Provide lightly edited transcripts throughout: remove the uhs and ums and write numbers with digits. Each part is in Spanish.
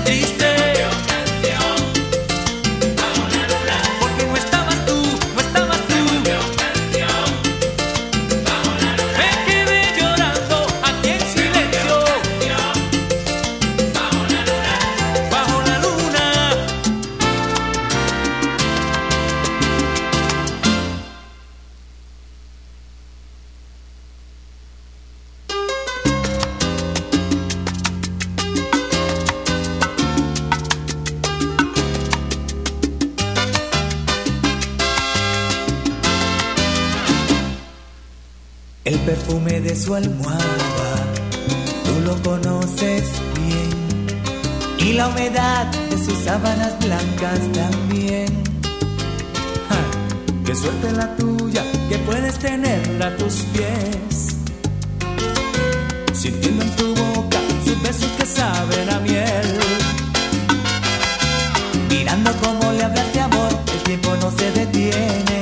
El perfume de su almohada, tú lo conoces bien, y la humedad de sus sábanas blancas también. ¡Ja! ¡Qué suerte la tuya que puedes tenerla a tus pies! Sintiendo en tu boca sus besos que saben a miel. Mirando cómo le hablas de amor, el tiempo no se detiene.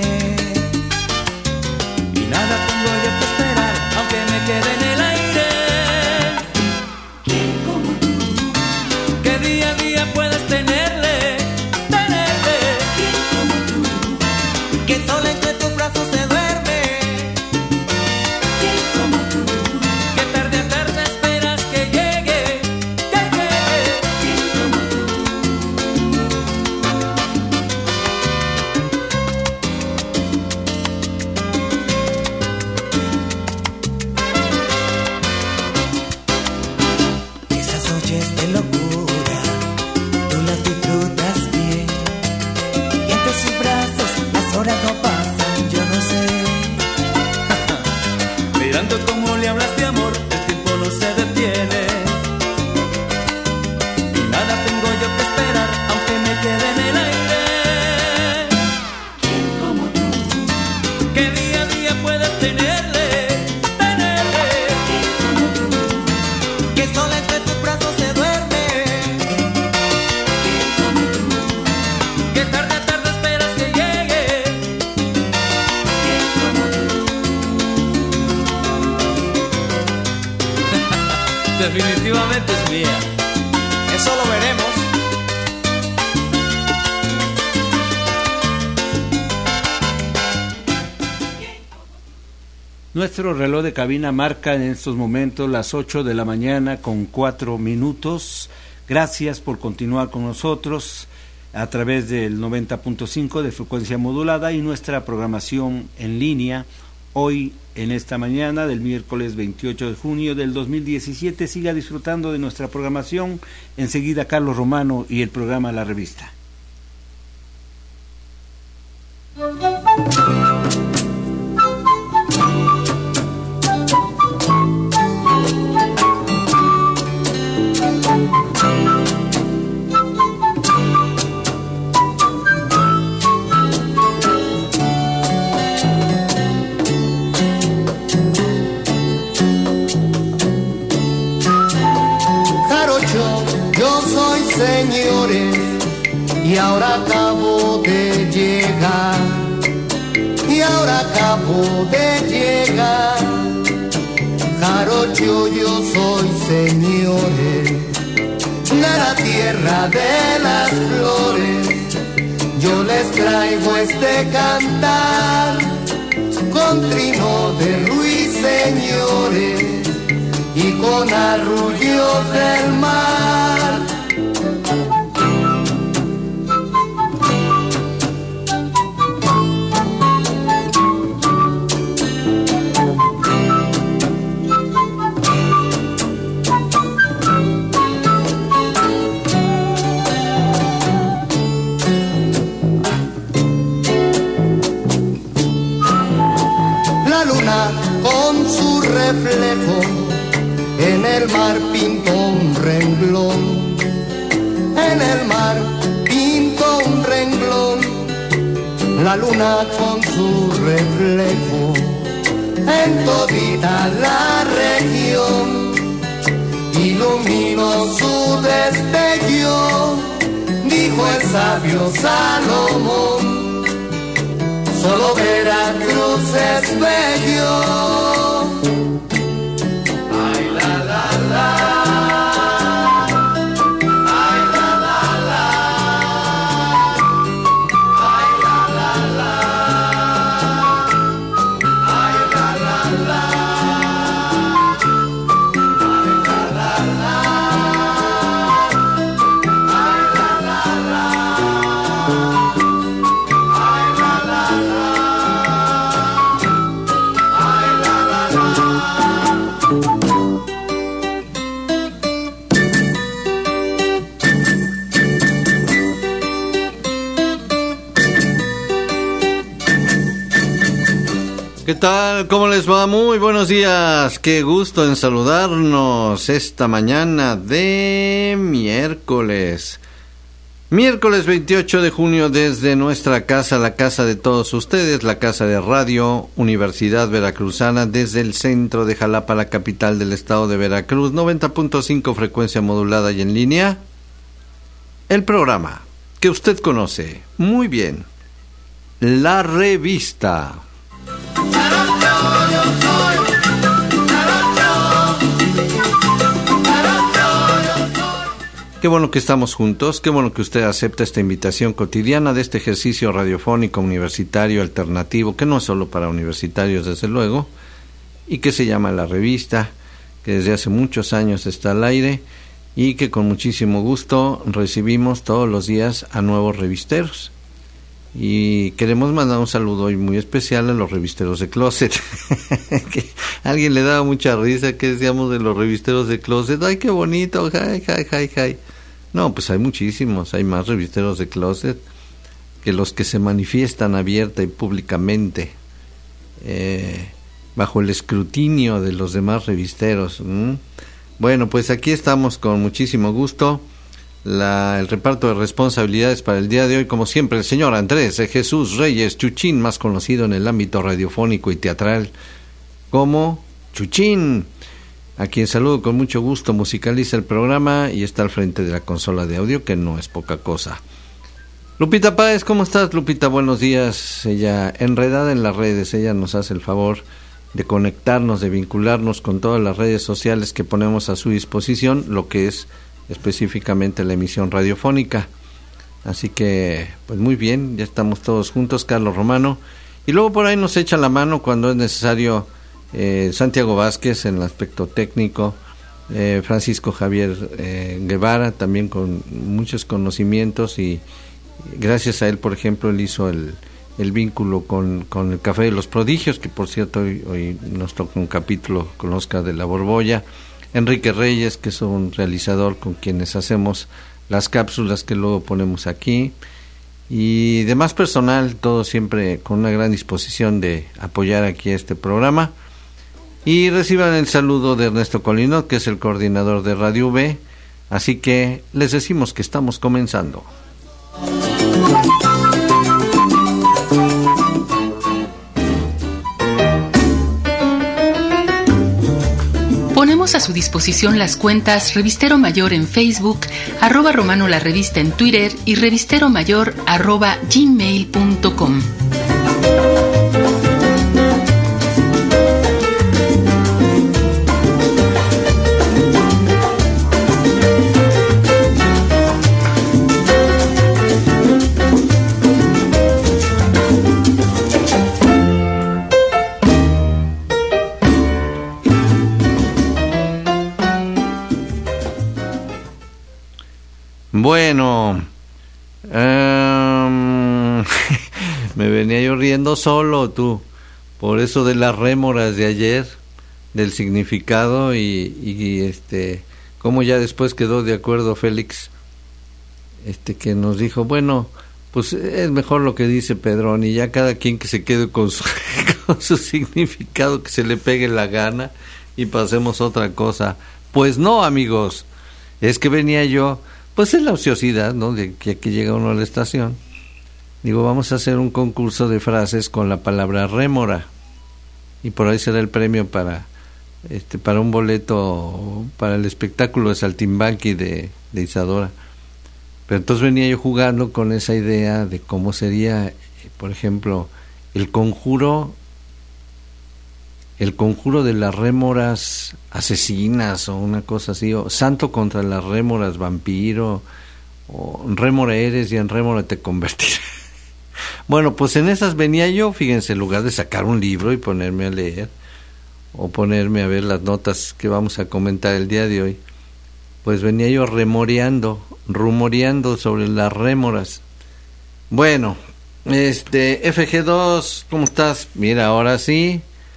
Y nada tengo yo que esperar, aunque me quede en el aire. ¿Quién como tú? Que día a día puedes tenerle, tenerle. ¿Quién como tú? Que sola entre tus brazos se duerme. ¿Quién como tú? Que tarde a tarde esperas que llegue, que llegue. ¿Quién como tú? Esas noches de locura, tú las disfrutas bien. Y entre sus brazos las horas no pasan, yo no sé. Mirando cómo le hablas de amor, el tiempo no se detiene. Y nada tengo yo que esperar, aunque me quede en el aire. ¿Quién como tú? Que día a día puedes tenerle, tenerle. ¿Quién como tú? Que sola entre tus brazos se duerme. ¿Quién como tú? Que tarde a tarde esperas que llegue. ¿Quién como tú? Definitivamente es mía. Eso lo veremos. Nuestro reloj de cabina marca en estos momentos las 8 de la mañana con 4 minutos. Gracias por continuar con nosotros a través del 90.5 de frecuencia modulada y nuestra programación en línea. Hoy, en esta mañana del miércoles 28 de junio del 2017, siga disfrutando de nuestra programación. Enseguida Carlos Romano y el programa La Revista. Jarocho, yo soy señores, y ahora acabo de llegar, y ahora acabo de llegar. Jarocho, yo soy señores, de la tierra de las flores. Yo les traigo este cantar, con trino de ruiseñores y con arrullos del mar. La luna con su reflejo en el mar pintó un renglón, en el mar pintó un renglón. La luna con su reflejo en todita la región iluminó su destello, dijo el sabio Salomón. Solo Veracruz es bello. Ay, la, la, la. Ay, la, ¿Qué tal? ¿Cómo les va? Muy buenos días. Qué gusto en saludarnos esta mañana de miércoles. Miércoles 28 de junio desde nuestra casa, la casa de todos ustedes, la casa de Radio Universidad Veracruzana, desde el centro de Jalapa, la capital del estado de Veracruz, 90.5 frecuencia modulada y en línea. El programa que usted conoce muy bien, La Revista. Qué bueno que estamos juntos, qué bueno que usted acepta esta invitación cotidiana de este ejercicio radiofónico universitario alternativo, que no es solo para universitarios desde luego, y que se llama La Revista, que desde hace muchos años está al aire y que con muchísimo gusto recibimos todos los días a nuevos revisteros. Y queremos mandar un saludo hoy muy especial a los revisteros de closet. Que a alguien le daba mucha risa que decíamos de los revisteros de closet. ¡Ay, qué bonito! ¡Jai! No, pues hay muchísimos, hay más revisteros de closet que los que se manifiestan abierta y públicamente bajo el escrutinio de los demás revisteros. Bueno, pues aquí estamos con muchísimo gusto. El reparto de responsabilidades para el día de hoy, como siempre, el señor Andrés Jesús Reyes Chuchín, más conocido en el ámbito radiofónico y teatral como Chuchín, a quien saludo con mucho gusto. Musicaliza el programa y está al frente de la consola de audio, que no es poca cosa. Lupita Páez, ¿cómo estás, Lupita? Buenos días. Ella, enredada en las redes, ella nos hace el favor de conectarnos, de vincularnos con todas las redes sociales que ponemos a su disposición, lo que es específicamente la emisión radiofónica. Así que, pues muy bien, ya estamos todos juntos, Carlos Romano, y luego por ahí nos echa la mano cuando es necesario Santiago Vázquez en el aspecto técnico, Francisco Javier Guevara también con muchos conocimientos, y gracias a él, por ejemplo, él hizo el vínculo con el Café de los Prodigios, que por cierto hoy nos toca un capítulo con Oscar de la Borbolla. Enrique Reyes, que es un realizador con quienes hacemos las cápsulas que luego ponemos aquí, y demás personal, todo siempre con una gran disposición de apoyar aquí este programa. Y reciban el saludo de Ernesto Colinot, que es el coordinador de Radio V, así que les decimos que estamos comenzando. Ponemos a su disposición las cuentas Revistero Mayor en Facebook, @Romano la Revista en Twitter y revisteromayor @gmail.com. Bueno, me venía yo riendo solo, tú, por eso de las rémoras de ayer, del significado y cómo ya después quedó de acuerdo Félix, que nos dijo, bueno, pues es mejor lo que dice Pedrón, y ya cada quien que se quede con su significado, que se le pegue la gana y pasemos otra cosa. Pues no, amigos, es que venía yo, pues es la ociosidad, ¿no?, de que aquí llega uno a la estación. Digo, vamos a hacer un concurso de frases con la palabra rémora, y por ahí será el premio para un boleto para el espectáculo de Saltimbanqui de Isadora. Pero entonces venía yo jugando con esa idea de cómo sería, por ejemplo, el conjuro de las rémoras asesinas, o una cosa así, o santo contra las rémoras vampiro, o rémora eres y en rémora te convertirás. Bueno, pues en esas venía yo, fíjense, en lugar de sacar un libro y ponerme a leer, o ponerme a ver las notas que vamos a comentar el día de hoy, pues venía yo rumoreando sobre las rémoras. Bueno, FG2, ¿cómo estás? Mira, ahora sí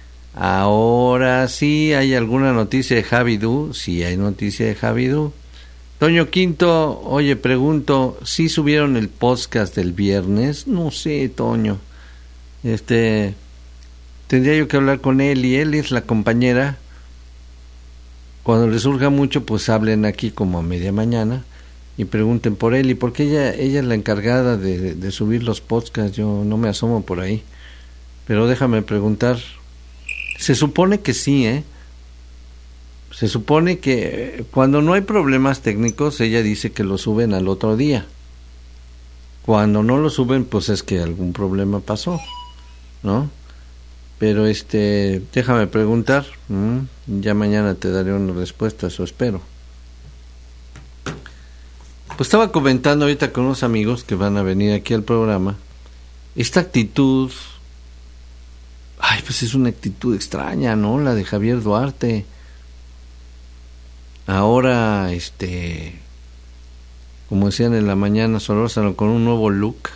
hay alguna noticia de Javidú. Sí hay noticia de Javidú. Toño Quinto, oye, pregunto, ¿sí subieron el podcast del viernes? No sé, Toño. tendría yo que hablar con Eli. Eli es la compañera. Cuando les surja mucho, pues hablen aquí como a media mañana y pregunten por Eli, porque ella es la encargada de subir los podcasts. Yo no me asomo por ahí, pero déjame preguntar. Se supone que sí, se supone que cuando no hay problemas técnicos, ella dice que lo suben al otro día. Cuando no lo suben, pues es que algún problema pasó, ¿no? Pero déjame preguntar, ya mañana te daré una respuesta, eso espero. Pues estaba comentando ahorita con unos amigos que van a venir aquí al programa, esta actitud, pues es una actitud extraña, ¿no? La de Javier Duarte. Ahora, como decían en la mañana, Solórzano con un nuevo look.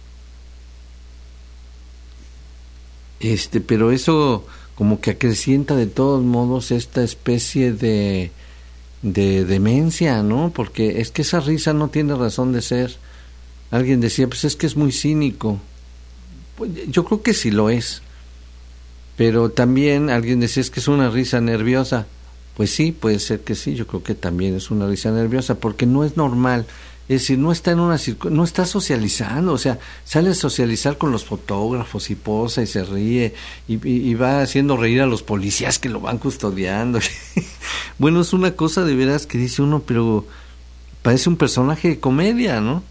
Pero eso como que acrecienta de todos modos esta especie de demencia, ¿no? Porque es que esa risa no tiene razón de ser. Alguien decía, pues es que es muy cínico. Pues yo creo que sí lo es. Pero también alguien decía, es que es una risa nerviosa. Pues sí, puede ser que sí, yo creo que también es una risa nerviosa, porque no es normal. Es decir, no está no está socializando, o sea, sale a socializar con los fotógrafos y posa y se ríe y va haciendo reír a los policías que lo van custodiando. Bueno, es una cosa de veras que dice uno, pero parece un personaje de comedia, ¿no?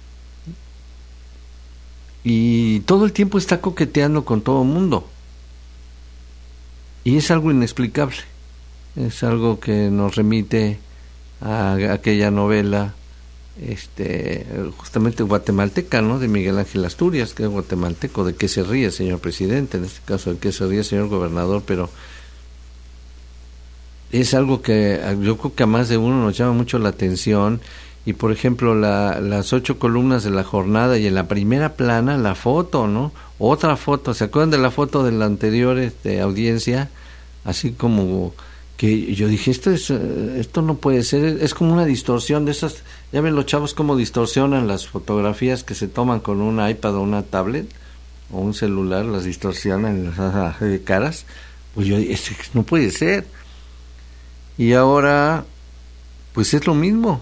Y todo el tiempo está coqueteando con todo el mundo. Y es algo inexplicable. Es algo que nos remite a aquella novela justamente guatemalteca, ¿no? De Miguel Ángel Asturias, que es guatemalteco. ¿De qué se ríe, señor presidente? En este caso, ¿de qué se ríe, señor gobernador? Pero es algo que yo creo que a más de uno nos llama mucho la atención. Y por ejemplo, las 8 columnas de La Jornada, y en la primera plana la foto, ¿no? Otra foto. ¿Se acuerdan de la foto de la anterior audiencia? Así como que yo dije, esto no puede ser, es como una distorsión de esas. Ya ven los chavos cómo distorsionan las fotografías que se toman con un iPad o una tablet o un celular, las distorsionan las caras. Pues yo dije, no puede ser. Y ahora pues es lo mismo.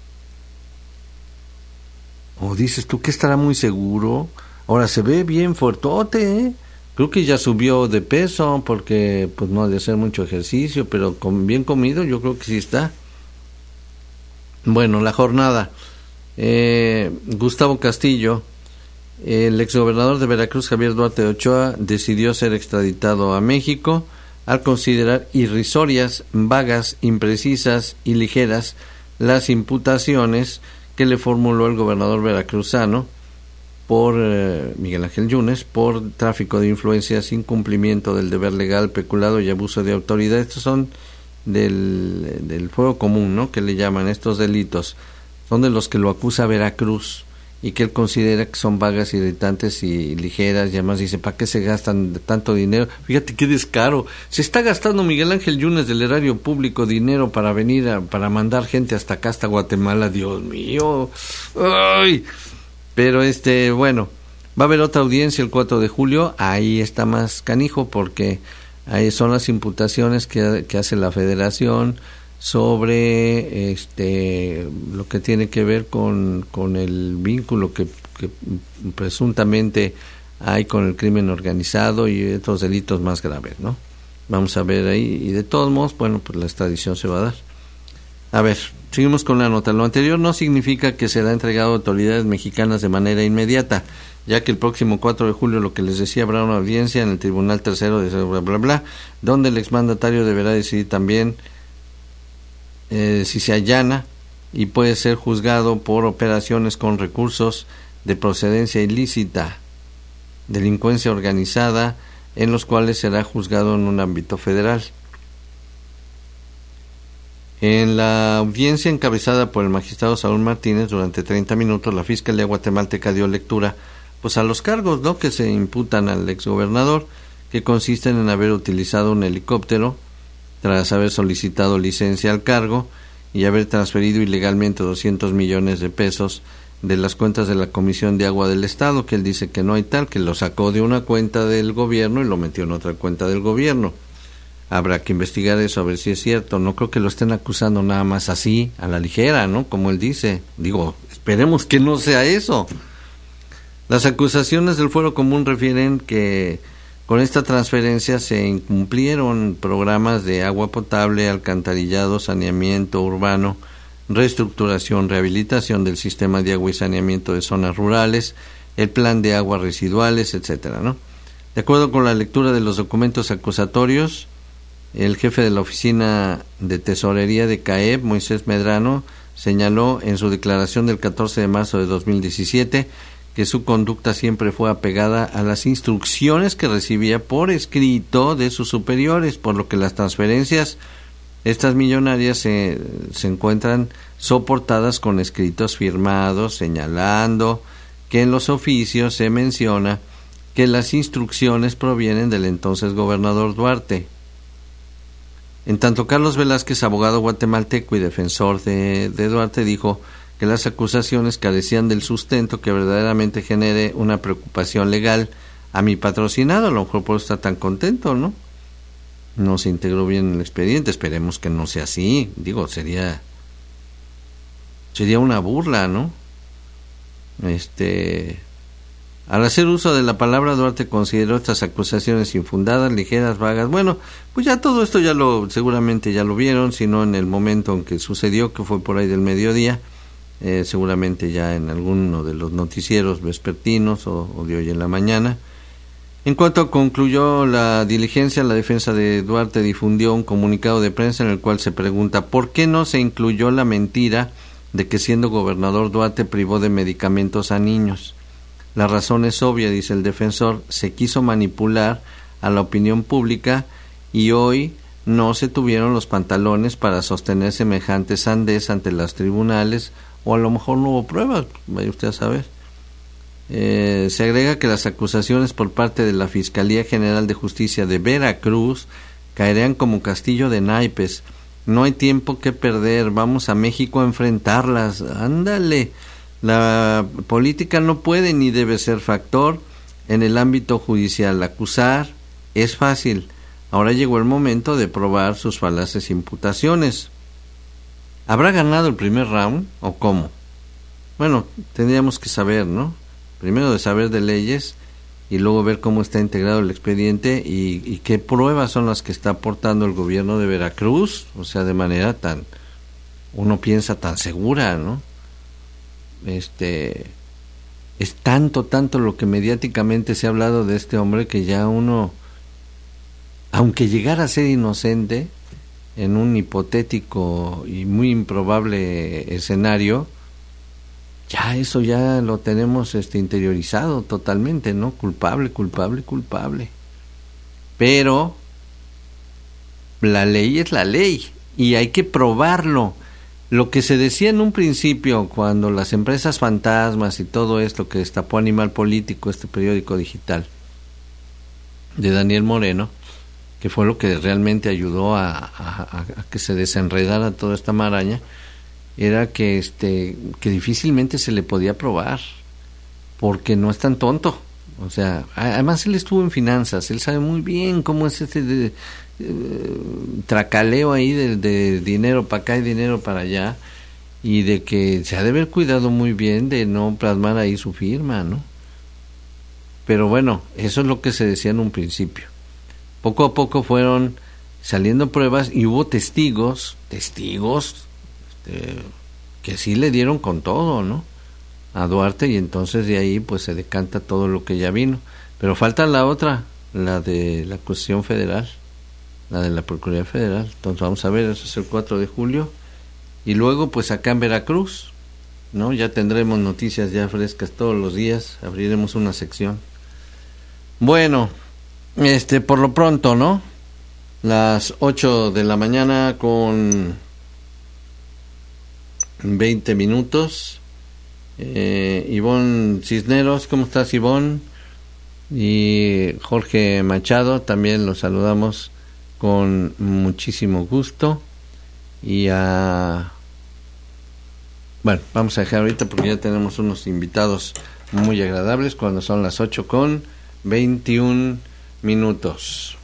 O dices tú que estará muy seguro. Ahora se ve bien fuertote, Creo que ya subió de peso porque pues no ha de hacer mucho ejercicio, pero bien comido yo creo que sí está. Bueno, La Jornada. Gustavo Castillo, el exgobernador de Veracruz, Javier Duarte de Ochoa, decidió ser extraditado a México al considerar irrisorias, vagas, imprecisas y ligeras las imputaciones que le formuló el gobernador veracruzano por Miguel Ángel Yunes por tráfico de influencias, incumplimiento del deber legal, peculado y abuso de autoridad. Estos son del fuero común, ¿no? Que le llaman estos delitos. Son de los que lo acusa Veracruz y que él considera que son vagas, irritantes y ligeras. Y además dice, ¿para qué se gastan tanto dinero? Fíjate qué descaro. Se está gastando Miguel Ángel Yunes del erario público dinero para venir para mandar gente hasta acá, hasta Guatemala. Dios mío. ¡Ay! Pero bueno, va a haber otra audiencia el 4 de julio, ahí está más canijo porque ahí son las imputaciones que hace la Federación sobre lo que tiene que ver con el vínculo que presuntamente hay con el crimen organizado y otros delitos más graves, ¿no? Vamos a ver ahí, y de todos modos, bueno, pues la extradición se va a dar. A ver, seguimos con la nota. Lo anterior no significa que será entregado a autoridades mexicanas de manera inmediata, ya que el próximo 4 de julio, lo que les decía, habrá una audiencia en el Tribunal Tercero de bla, bla, bla, donde el exmandatario deberá decidir también si se allana y puede ser juzgado por operaciones con recursos de procedencia ilícita, delincuencia organizada, en los cuales será juzgado en un ámbito federal. En la audiencia encabezada por el magistrado Saúl Martínez, durante 30 minutos, la Fiscalía guatemalteca dio lectura pues a los cargos, ¿no?, que se imputan al exgobernador, que consisten en haber utilizado un helicóptero tras haber solicitado licencia al cargo y haber transferido ilegalmente 200 millones de pesos de las cuentas de la Comisión de Agua del Estado, que él dice que no hay tal, que lo sacó de una cuenta del gobierno y lo metió en otra cuenta del gobierno. Habrá que investigar eso, a ver si es cierto. No creo que lo estén acusando nada más así, a la ligera, ¿no? Como él dice. Digo, esperemos que no sea eso. Las acusaciones del Fuero Común refieren que con esta transferencia se incumplieron programas de agua potable, alcantarillado, saneamiento urbano, reestructuración, rehabilitación del sistema de agua y saneamiento de zonas rurales, el plan de aguas residuales, etcétera, ¿no? De acuerdo con la lectura de los documentos acusatorios, el jefe de la oficina de tesorería de CAEB, Moisés Medrano, señaló en su declaración del 14 de marzo de 2017 que su conducta siempre fue apegada a las instrucciones que recibía por escrito de sus superiores, por lo que las transferencias, estas millonarias, se encuentran soportadas con escritos firmados, señalando que en los oficios se menciona que las instrucciones provienen del entonces gobernador Duarte. En tanto, Carlos Velázquez, abogado guatemalteco y defensor de Duarte, dijo que las acusaciones carecían del sustento que verdaderamente genere una preocupación legal a mi patrocinado. A lo mejor por eso está tan contento, ¿no? No se integró bien en el expediente. Esperemos que no sea así. Digo, sería una burla, ¿no? Al hacer uso de la palabra, Duarte consideró estas acusaciones infundadas, ligeras, vagas. Bueno, pues ya todo esto seguramente ya lo vieron, si no en el momento en que sucedió, que fue por ahí del mediodía, seguramente ya en alguno de los noticieros vespertinos o de hoy en la mañana. En cuanto concluyó la diligencia, la defensa de Duarte difundió un comunicado de prensa en el cual se pregunta ¿por qué no se incluyó la mentira de que siendo gobernador Duarte privó de medicamentos a niños? La razón es obvia, dice el defensor, se quiso manipular a la opinión pública y hoy no se tuvieron los pantalones para sostener semejante sandez ante los tribunales, o a lo mejor no hubo pruebas, vaya usted a saber. Se agrega que las acusaciones por parte de la Fiscalía General de Justicia de Veracruz caerían como castillo de naipes. No hay tiempo que perder, vamos a México a enfrentarlas. Ándale. La política no puede ni debe ser factor en el ámbito judicial. Acusar es fácil. Ahora llegó el momento de probar sus falaces imputaciones. ¿Habrá ganado el primer round o cómo? Bueno, tendríamos que saber, ¿no? Primero de saber de leyes y luego ver cómo está integrado el expediente y qué pruebas son las que está aportando el gobierno de Veracruz, o sea, de manera uno piensa tan segura, ¿no? Es tanto lo que mediáticamente se ha hablado de este hombre que ya uno, aunque llegara a ser inocente en un hipotético y muy improbable escenario, ya eso ya lo tenemos interiorizado totalmente, ¿no? Culpable. Pero la ley es la ley y hay que probarlo. Lo que se decía en un principio, cuando las empresas fantasmas y todo esto que destapó Animal Político, este periódico digital de Daniel Moreno, que fue lo que realmente ayudó a que se desenredara toda esta maraña, era que difícilmente se le podía probar, porque no es tan tonto. O sea, además él estuvo en finanzas, él sabe muy bien cómo es tracaleo ahí de dinero para acá y dinero para allá, y de que se ha de haber cuidado muy bien de no plasmar ahí su firma, ¿no? Pero bueno, eso es lo que se decía en un principio. Poco a poco fueron saliendo pruebas y hubo testigos que sí le dieron con todo, ¿no? A Duarte, y entonces de ahí pues se decanta todo lo que ya vino. Pero falta la otra, la de la acusación federal, la de la Procuraduría Federal. Entonces vamos a ver, eso es el 4 de julio. Y luego pues acá en Veracruz, ¿no? Ya tendremos noticias ya frescas todos los días, abriremos una sección. Bueno, por lo pronto, ¿no? Las 8 de la mañana con 20 minutos. Ivonne Cisneros, ¿cómo estás, Ivonne? Y Jorge Machado, también los saludamos con muchísimo gusto. Y a Bueno, vamos a dejar ahorita porque ya tenemos unos invitados muy agradables cuando son las 8:21 minutos.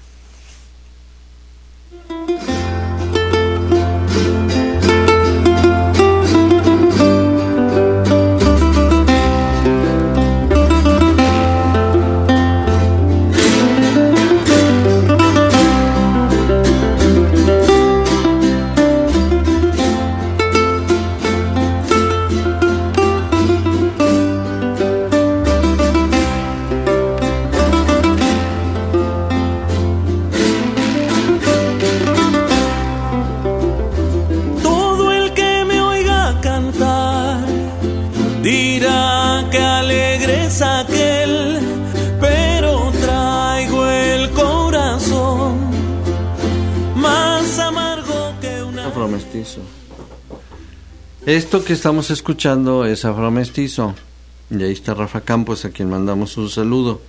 Esto que estamos escuchando es Afromestizo, y ahí está Rafa Campos, a quien mandamos un saludo.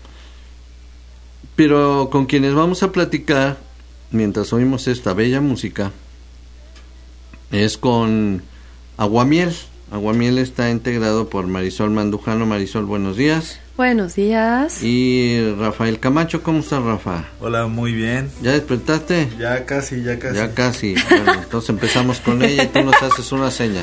Pero con quienes vamos a platicar mientras oímos esta bella música es con Aguamiel. Aguamiel está integrado por Marisol Mandujano. Marisol, buenos días. Buenos días. Y Rafael Camacho, ¿cómo estás, Rafa? Hola, muy bien. ¿Ya despertaste? Ya casi. Ya casi. Bueno, entonces empezamos con ella y tú nos haces una seña.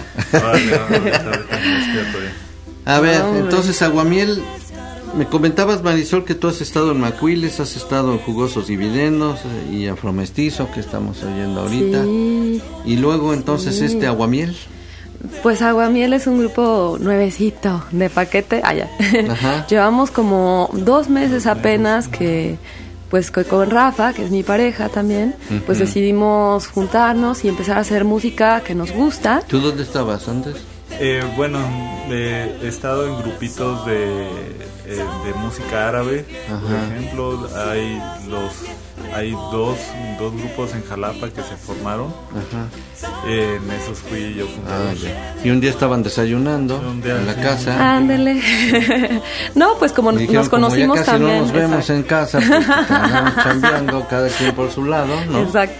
A ver, entonces Aguamiel, me comentabas, Marisol, que tú has estado en Macuiles, has estado en Jugosos Dividendos y Afromestizo, que estamos oyendo ahorita. Sí. Y luego entonces Aguamiel. Pues Aguamiel es un grupo nuevecito de paquete. Ya. Llevamos como 2 meses apenas que pues con Rafa, que es mi pareja también, pues decidimos juntarnos y empezar a hacer música que nos gusta. ¿Tú dónde estabas antes? Bueno, he estado en grupitos de música árabe. Por ejemplo, hay dos grupos en Jalapa que se formaron. En esos fui yo fundador. Y un día estaban desayunando en la casa. Ándele. No, pues como dijeron, nos conocimos como ya casi también. No nos vemos en casa porque estamos chambeando cada quien por su lado, ¿no? Exacto.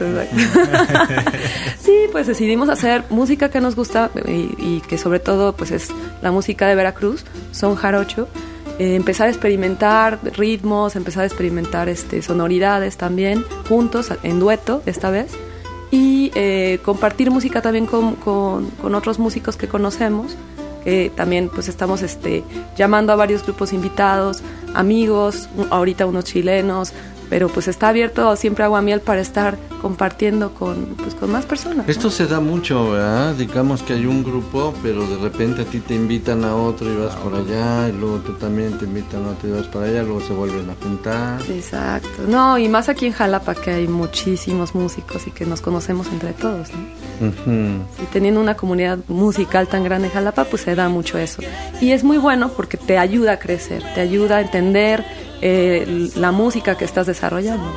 Sí, pues decidimos hacer música que nos gusta y que sobre todo pues es la música de Veracruz, son jarocho. Empezar a experimentar ritmos, empezar a experimentar sonoridades también, juntos, en dueto esta vez, y compartir música también con otros músicos que conocemos, que también pues estamos llamando a varios grupos invitados, amigos, ahorita unos chilenos, pero pues está abierto siempre Aguamiel para estar compartiendo con más personas, ¿no? Esto se da mucho, ¿verdad? Digamos que hay un grupo, pero de repente a ti te invitan a otro y vas por allá, y luego tú también te invitan a otro y vas para allá, luego se vuelven a juntar. Exacto. No, y más aquí en Jalapa, que hay muchísimos músicos y que nos conocemos entre todos, ¿no? Y teniendo una comunidad musical tan grande en Jalapa, pues se da mucho eso. Y es muy bueno porque te ayuda a crecer, te ayuda a entender la música que estás desarrollando.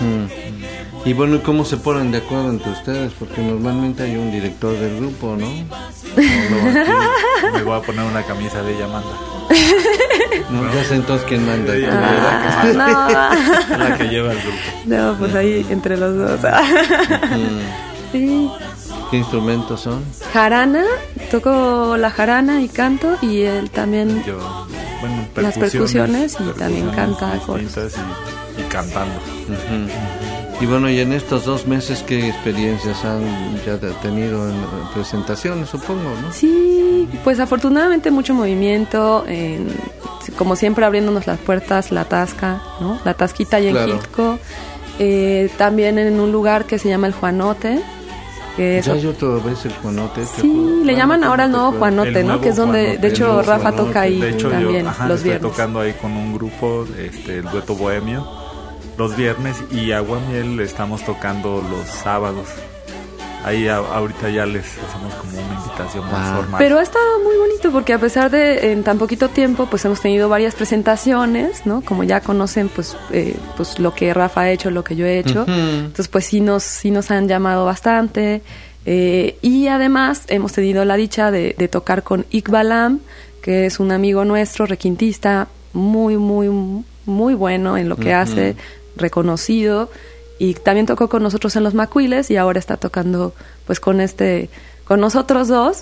Y bueno, ¿cómo se ponen de acuerdo entre ustedes? Porque normalmente hay un director del grupo, ¿no? Me voy a poner una camisa de ella manda. No, ya sé entonces quién manda. La que lleva el grupo. No, pues ahí entre los dos. Sí. ¿Qué instrumentos son? Jarana, toco la jarana y canto, y él también las percusiones y también canta y cantando. Y bueno, y en estos 2 meses, ¿qué experiencias han ya tenido en presentaciones, supongo, no? Sí, pues afortunadamente mucho movimiento, como siempre abriéndonos las puertas, la Tasca, ¿no? La Tasquita allá en Jitco, también en un lugar que se llama el Juanote. Ya hay otra vez el Juanote. Sí, le llaman ahora el nuevo Juanote, ¿no? Que es donde, Juanote, de hecho, Rafa toca ahí también los viernes. Estoy tocando ahí con un grupo, el dueto bohemio, los viernes, y Aguamiel estamos tocando los sábados. Ahí ahorita ya les hacemos como una invitación más formal. Pero ha estado muy bonito porque a pesar de en tan poquito tiempo, pues hemos tenido varias presentaciones, ¿no? Como ya conocen, pues lo que Rafa ha hecho, lo que yo he hecho. Entonces, pues sí nos han llamado bastante. Y además hemos tenido la dicha de tocar con Iqbalam, que es un amigo nuestro, requintista, muy, muy, muy bueno en lo que hace, reconocido. Y también tocó con nosotros en los Macuiles y ahora está tocando pues con nosotros dos,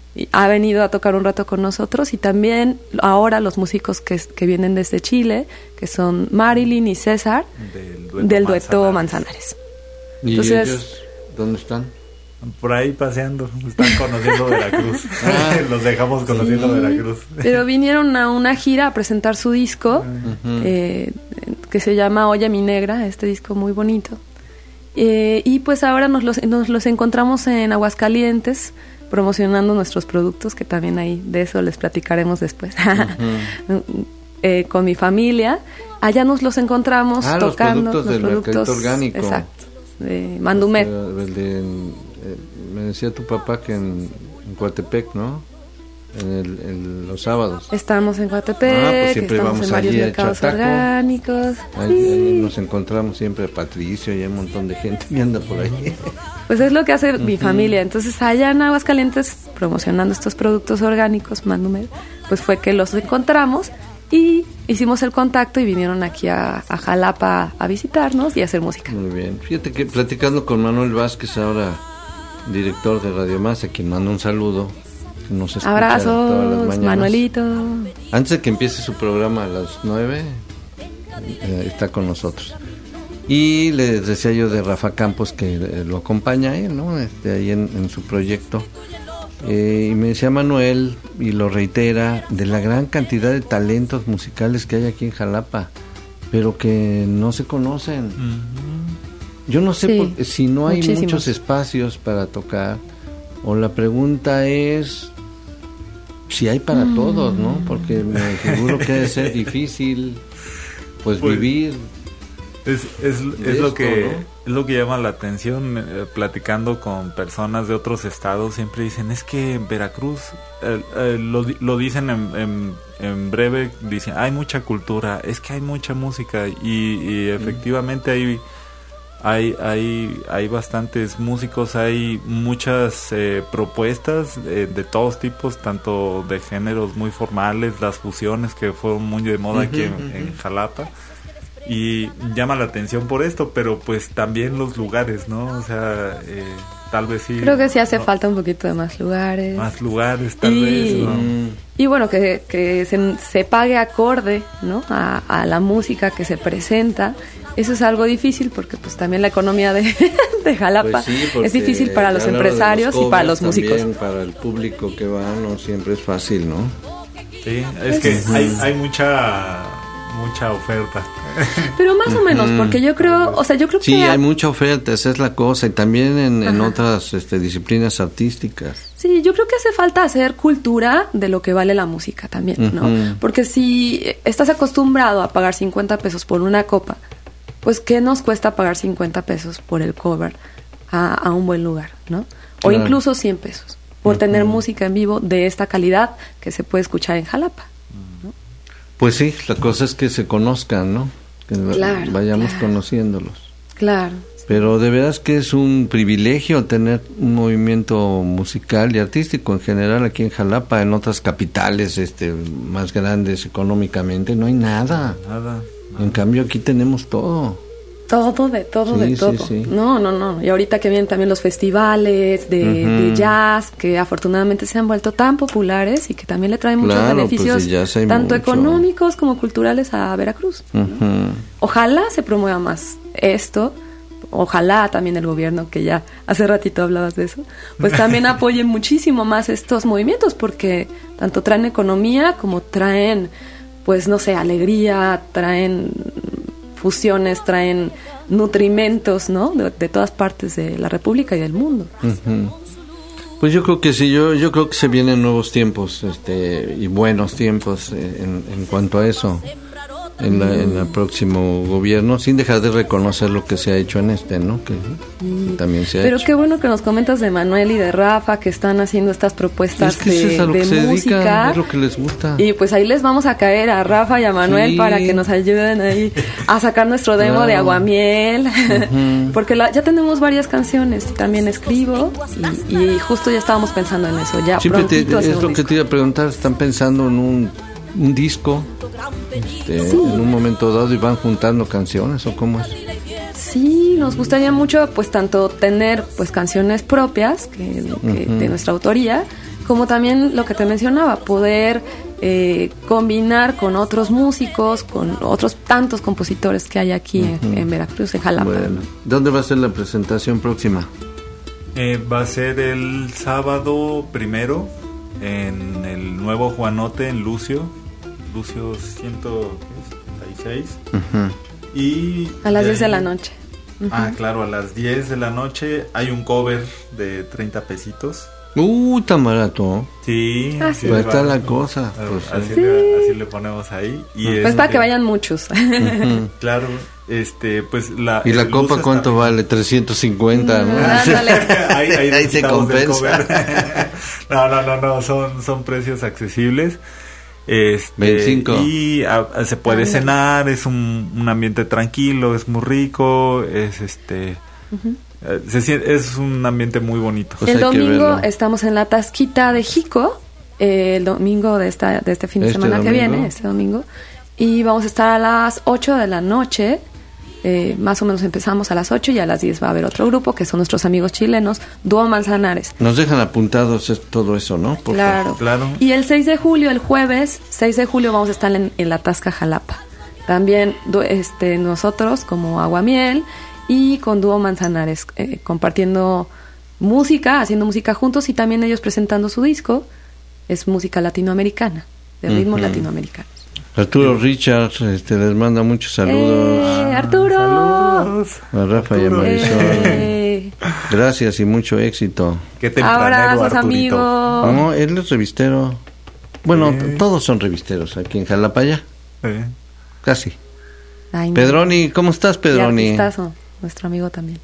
ha venido a tocar un rato con nosotros, y también ahora los músicos que vienen desde Chile, que son Marilyn y César, del dueto Manzanares. ¿Y entonces, ellos dónde están? Por ahí paseando, están conociendo Veracruz. Los dejamos conociendo Veracruz. Pero vinieron a una gira a presentar su disco, que se llama Oye mi negra, este disco muy bonito. Y pues ahora nos los encontramos en Aguascalientes, promocionando nuestros productos, que también ahí de eso les platicaremos después. Con mi familia. Allá nos los encontramos tocando. Los productos del mercadito orgánico. Exacto, de Mandumet. Me decía tu papá que en Coatepec, ¿no? Los sábados. Estamos en Coatepec, pues siempre estamos vamos en varios allí mercados orgánicos. Ahí nos encontramos siempre a Patricio y hay un montón de gente que anda por ahí. Pues es lo que hace mi familia. Entonces allá en Aguascalientes, promocionando estos productos orgánicos, Mandumet, pues fue que los encontramos y hicimos el contacto y vinieron aquí a Jalapa a visitarnos y a hacer música. Muy bien. Fíjate que platicando con Manuel Vázquez, ahora director de Radio Más, a quien mando un saludo. Nos escucha abrazos, todas las mañanas. Manuelito. Antes de que empiece su programa a las 9, está con nosotros. Y les decía yo de Rafa Campos, que lo acompaña él, ¿no? Ahí en su proyecto. Y me decía Manuel, y lo reitera, de la gran cantidad de talentos musicales que hay aquí en Jalapa, pero que no se conocen. Yo no sé si no hay muchos espacios para tocar, o la pregunta es si hay para todos, ¿no? Porque me seguro que debe ser difícil, pues vivir. Es lo que es lo que llama la atención. Platicando con personas de otros estados, siempre dicen, es que en Veracruz, lo dicen en breve, dicen, hay mucha cultura, es que hay mucha música, y efectivamente hay bastantes músicos, hay muchas propuestas de todos tipos, tanto de géneros muy formales, las fusiones que fueron muy de moda aquí en Jalapa, y llama la atención por esto, pero pues también los lugares, ¿no? O sea, tal vez sí. Creo que sí hace falta un poquito de más lugares. Más lugares, tal vez, ¿no? Y bueno, que se pague acorde, ¿no? A la música que se presenta. Eso es algo difícil porque pues también la economía de Jalapa es difícil para los empresarios y para los músicos. También para el público que va, no siempre es fácil, ¿no? Sí, es que hay mucha oferta. Pero más o menos, porque yo creo que... Sí, hay mucha oferta, esa es la cosa, y también en otras disciplinas artísticas. Sí, yo creo que hace falta hacer cultura de lo que vale la música también, ¿no? Porque si estás acostumbrado a pagar 50 pesos por una copa, pues ¿qué nos cuesta pagar 50 pesos por el cover a un buen lugar, ¿no? O incluso 100 pesos por tener música en vivo de esta calidad que se puede escuchar en Jalapa, ¿no? Pues sí, la cosa es que se conozcan, ¿no? Que vayamos conociéndolos. Claro. Pero de veras que es un privilegio tener un movimiento musical y artístico en general aquí en Jalapa. En otras capitales más grandes económicamente no hay nada. En cambio aquí tenemos todo. Todo. Sí. No. Y ahorita que vienen también los festivales de jazz, que afortunadamente se han vuelto tan populares y que también le traen muchos beneficios, pues tanto económicos como culturales a Veracruz, ¿no? Ojalá se promueva más esto. Ojalá también el gobierno, que ya hace ratito hablabas de eso, pues también apoye muchísimo más estos movimientos, porque tanto traen economía como traen, pues no sé, alegría, traen fusiones, traen nutrimentos, ¿no? De todas partes de la República y del mundo. Pues yo creo que sí, yo creo que se vienen nuevos tiempos, y buenos tiempos en cuanto a eso. En el próximo gobierno, sin dejar de reconocer lo que se ha hecho en ¿no? Que también se ha hecho. Pero qué bueno que nos comentas de Manuel y de Rafa, que están haciendo estas propuestas de música. Es lo que les gusta. Y pues ahí les vamos a caer a Rafa y a Manuel para que nos ayuden ahí a sacar nuestro demo de Aguamiel. Porque ya tenemos varias canciones, también escribo, y justo ya estábamos pensando en eso. Ya es lo que te iba a preguntar, ¿están pensando en un disco en un momento dado y van juntando canciones o cómo es? Sí, nos gustaría mucho pues tanto tener pues canciones propias que de nuestra autoría, como también lo que te mencionaba, poder combinar con otros músicos, con otros tantos compositores que hay aquí en Veracruz, en Jalapa. Bueno, ¿dónde va a ser la presentación próxima? Va a ser el sábado 1 en el Nuevo Juanote en Lucio 176. Y a las 10 de la noche. Claro, a las 10 de la noche hay un cover de 30 pesitos. Tan barato. Sí, sí. Pues está la cosa. Pues, así le ponemos ahí. Y pues para que vayan muchos. Claro, pues la... ¿Y la copa cuánto vale? 350, ¿no? Ahí se compensa. No, son precios accesibles. 25. Y se puede cenar, es un ambiente tranquilo, es muy rico, es es un ambiente muy bonito. Pues el domingo estamos en la Tasquita de Jico, el domingo de este fin de semana que viene, este domingo, y vamos a estar a las 8 de la noche, más o menos empezamos a las 8 y a las 10 va a haber otro grupo que son nuestros amigos chilenos, Dúo Manzanares. Nos dejan apuntados todo eso, ¿no? Claro. Y el 6 de julio, el jueves 6 de julio vamos a estar en la Tasca Jalapa. También nosotros como Aguamiel y con Dúo Manzanares, compartiendo música, haciendo música juntos y también ellos presentando su disco. Es música latinoamericana, de ritmos latinoamericanos. Arturo Richards les manda muchos saludos. ¡Arturo! Saludos. A Rafa y a Marisol. Gracias y mucho éxito. Qué tempranero, Abrazos, amigos. No, él es revistero. Bueno, todos son revisteros aquí en Jalapa ya. Casi. Ay, no. Pedroni, ¿cómo estás, Pedroni? Y artistazo, nuestro amigo también.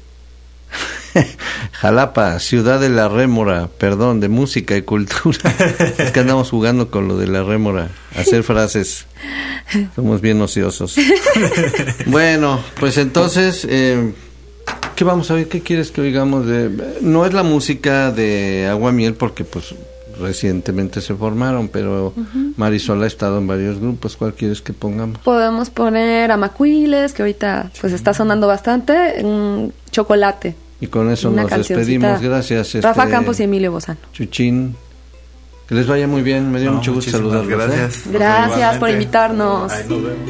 Jalapa, ciudad de la rémora, perdón, de música y cultura. Es que andamos jugando con lo de la rémora, hacer frases. Somos bien ociosos. Bueno, pues entonces, ¿qué vamos a ver? ¿Qué quieres que oigamos? No es la música de Aguamiel porque pues recientemente se formaron, pero Marisol ha estado en varios grupos. ¿Cuál quieres que pongamos? Podemos poner a Macuiles, que ahorita pues está sonando bastante, Chocolate. Y con eso nos despedimos. Gracias. Rafa Campos y Emilio Bozano. Chuchín. Que les vaya muy bien. Me dio mucho gusto saludarlos. Gracias. Gracias por invitarnos. Ahí nos vemos.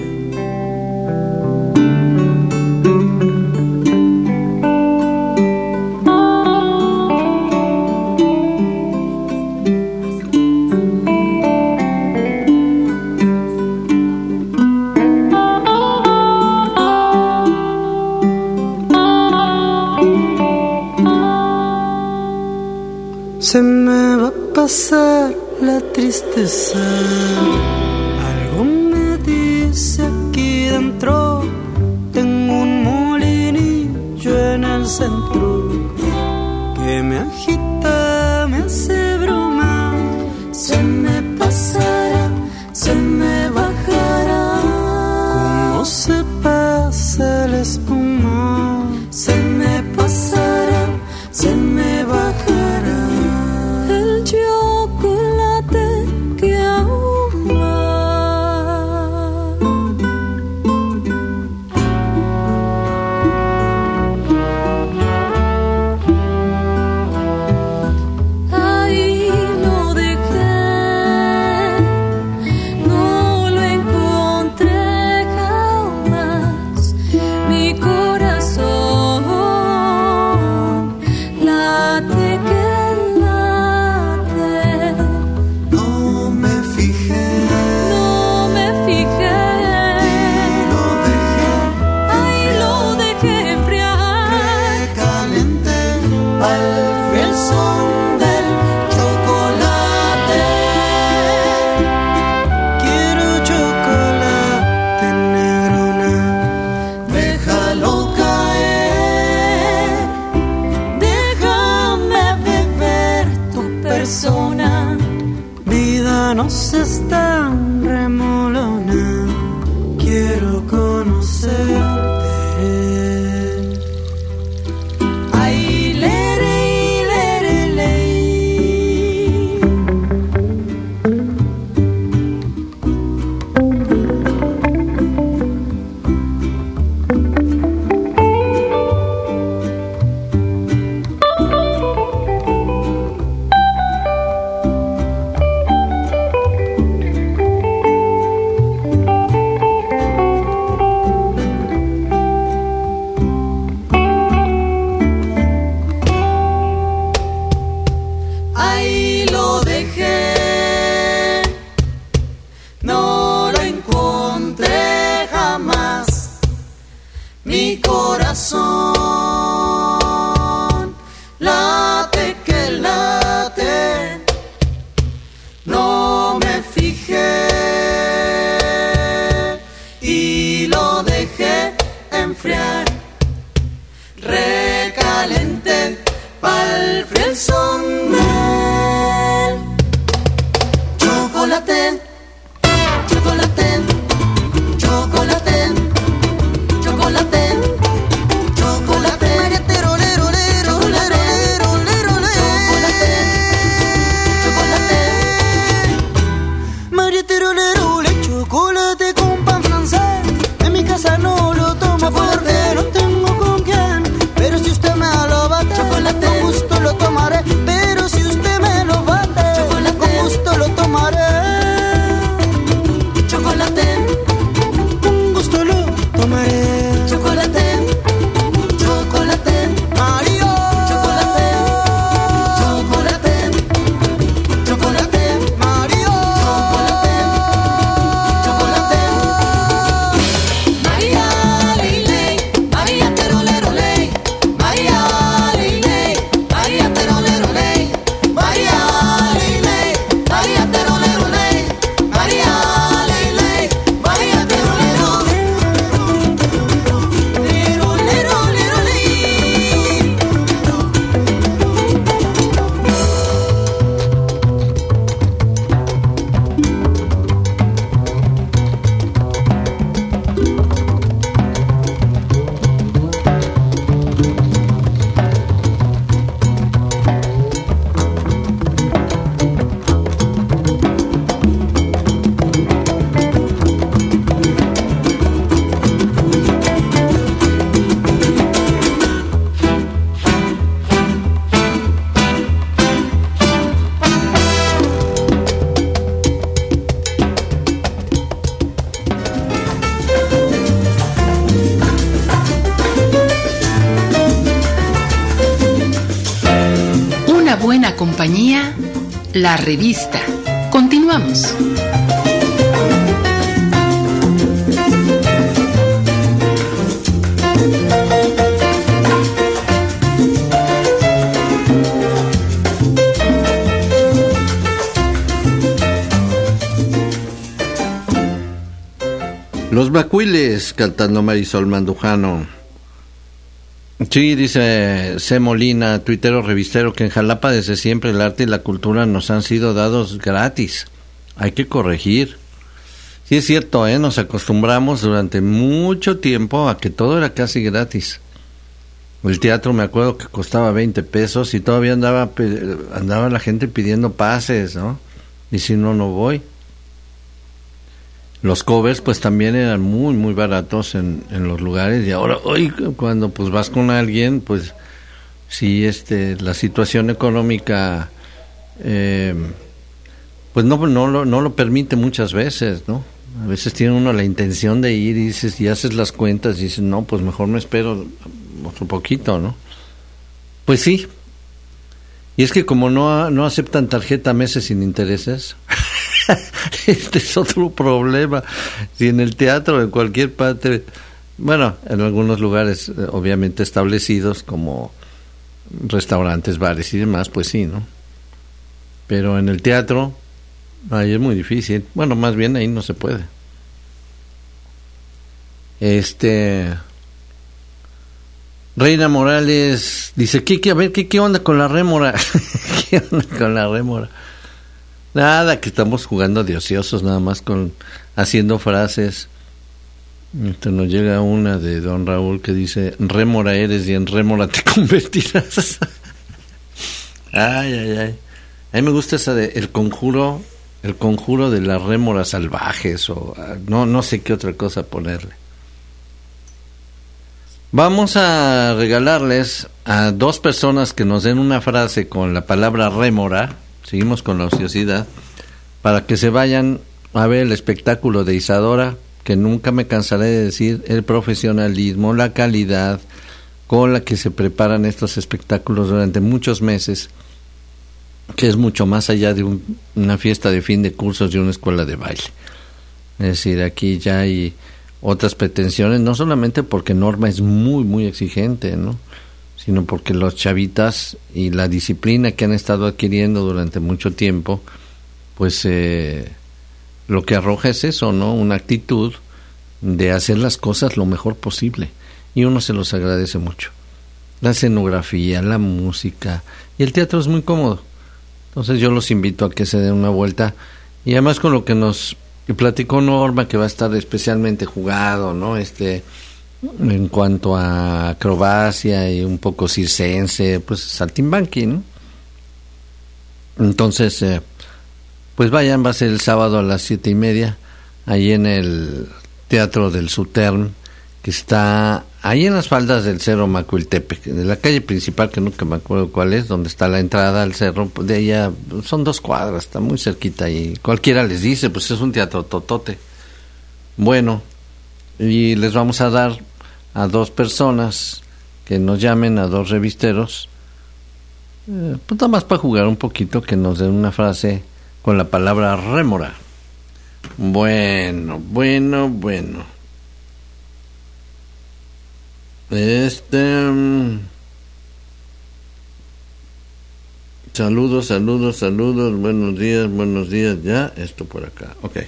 Se me va a pasar la tristeza. Algo me dice aquí dentro. Tengo un molinillo en el centro que me agita, me hace broma. Se me pasará, se me bajará. Como se pasa la espuma. Se me pasará, se me bajará. Chocolate que ahuma. Ahí lo dejé, no lo encontré jamás. Mi corazón late que nos están remolona. Quiero conocerte. Ay, lere, lere, lere. enfriar, recalente pa'l frío el son del chocolate, chocolate, chocolate, chocolate, chocolate, mariatero, lero, lero, lero, lero, lero, chocolate, chocolate, mariatero, lero, le chocolate con pan francés. En mi casa no lo tomo porque no tengo con quién, pero si usted me lo bate, chocolate, con gusto lo tomaré. Pero si usted me lo bate, chocolate, con gusto lo tomaré. Chocolate, con gusto lo tomaré. Chocolate, chocolate, Mario. Chocolate, chocolate, chocolate, Mario. Chocolate, chocolate, María Ley, María Terolero Ley, María Ley, María Terolero Ley, María Ley, María Terolero Ley, María Ley, María Terolero, lero, lero, lero, ley. Una buena compañía, la revista. Continuamos. Los Bacuiles, cantando Marisol Mandujano. Sí, dice C. Molina, tuitero revistero, que en Jalapa desde siempre el arte y la cultura nos han sido dados gratis. Hay que corregir. Sí es cierto, nos acostumbramos durante mucho tiempo a que todo era casi gratis. El teatro me acuerdo que costaba 20 pesos y todavía andaba la gente pidiendo pases, ¿no? Y si no, no voy. Los covers pues también eran muy muy baratos en los lugares, y ahora hoy cuando pues vas con alguien, pues sí, la situación económica pues no lo permite muchas veces, ¿no? A veces tiene uno la intención de ir y dices, y haces las cuentas y dices, no, pues mejor me espero otro poquito, ¿no? Pues sí. Y es que como no aceptan tarjeta a meses sin intereses, este es otro problema. Si en el teatro, en cualquier parte, bueno, en algunos lugares obviamente establecidos como restaurantes, bares y demás, pues sí, ¿no? Pero en el teatro, ahí es muy difícil. Bueno, más bien ahí no se puede. Reina Morales dice, ¿qué onda con la rémora? ¿Qué onda con la rémora? Nada, que estamos jugando de ociosos, nada más haciendo frases. Nos llega una de don Raúl que dice, rémora eres y en rémora te convertirás. Ay. A mí me gusta esa de el conjuro de las rémoras salvajes, o no sé qué otra cosa ponerle. Vamos a regalarles a 2 personas que nos den una frase con la palabra rémora. Seguimos con la ociosidad, para que se vayan a ver el espectáculo de Isadora, que nunca me cansaré de decir, el profesionalismo, la calidad con la que se preparan estos espectáculos durante muchos meses, que es mucho más allá de una fiesta de fin de cursos de una escuela de baile. Es decir, aquí ya hay otras pretensiones, no solamente porque Norma es muy, muy exigente, ¿no?, sino porque los chavitas y la disciplina que han estado adquiriendo durante mucho tiempo, pues lo que arroja es eso, ¿no? Una actitud de hacer las cosas lo mejor posible. y uno se los agradece mucho. La escenografía, la música, y el teatro es muy cómodo. Entonces yo los invito a que se den una vuelta, y además con lo que nos platicó Norma, que va a estar especialmente jugado, ¿no? En cuanto a acrobacia y un poco circense, pues saltimbanqui, ¿no? Entonces, pues vayan, va a ser el sábado a las 7:30, ahí en el Teatro del Sutern, que está ahí en las faldas del Cerro Macuiltepec, de la calle principal, que nunca me acuerdo cuál es, donde está la entrada al cerro. De allá son 2 cuadras, está muy cerquita, y cualquiera les dice, pues es un teatro totote. Bueno, y les vamos a dar a 2 personas que nos llamen, a 2 revisteros, pues nada más para jugar un poquito, que nos den una frase con la palabra rémora. Bueno. Saludos, buenos días, ya, esto por acá, ok.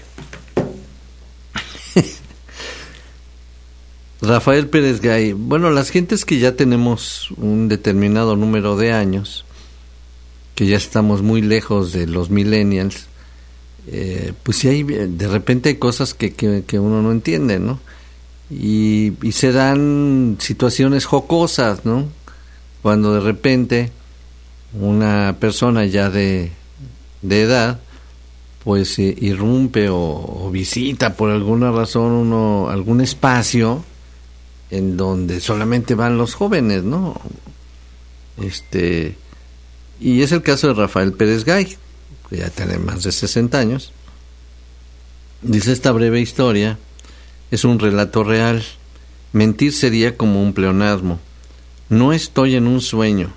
Rafael Pérez Gay, bueno, las gentes que ya tenemos un determinado número de años, que ya estamos muy lejos de los millennials, pues sí hay, de repente hay cosas que uno no entiende, ¿no? Y se dan situaciones jocosas, ¿no? Cuando de repente una persona ya de edad, pues irrumpe o visita por alguna razón algún espacio en donde solamente van los jóvenes, ¿no? Y es el caso de Rafael Pérez Gay, que ya tiene más de 60 años. Dice: esta breve historia es un relato real. Mentir sería como un pleonasmo. No estoy en un sueño.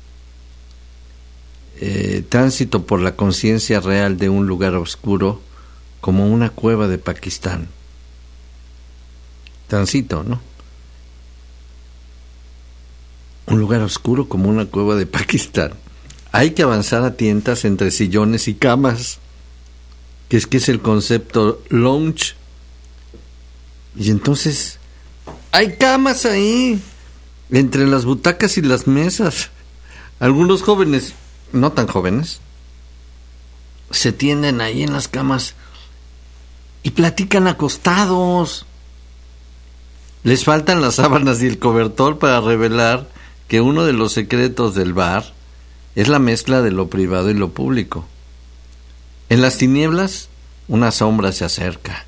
Tránsito por la conciencia real de un lugar oscuro, como una cueva de Pakistán. Transito, ¿no? Un lugar oscuro como una cueva de Pakistán. Hay que avanzar a tientas entre sillones y camas, que es el concepto lounge. Y entonces hay camas ahí, entre las butacas y las mesas. Algunos jóvenes, no tan jóvenes, se tienden ahí en las camas y platican acostados. Les faltan las sábanas y el cobertor para revelar que uno de los secretos del bar es la mezcla de lo privado y lo público. En las tinieblas, una sombra se acerca.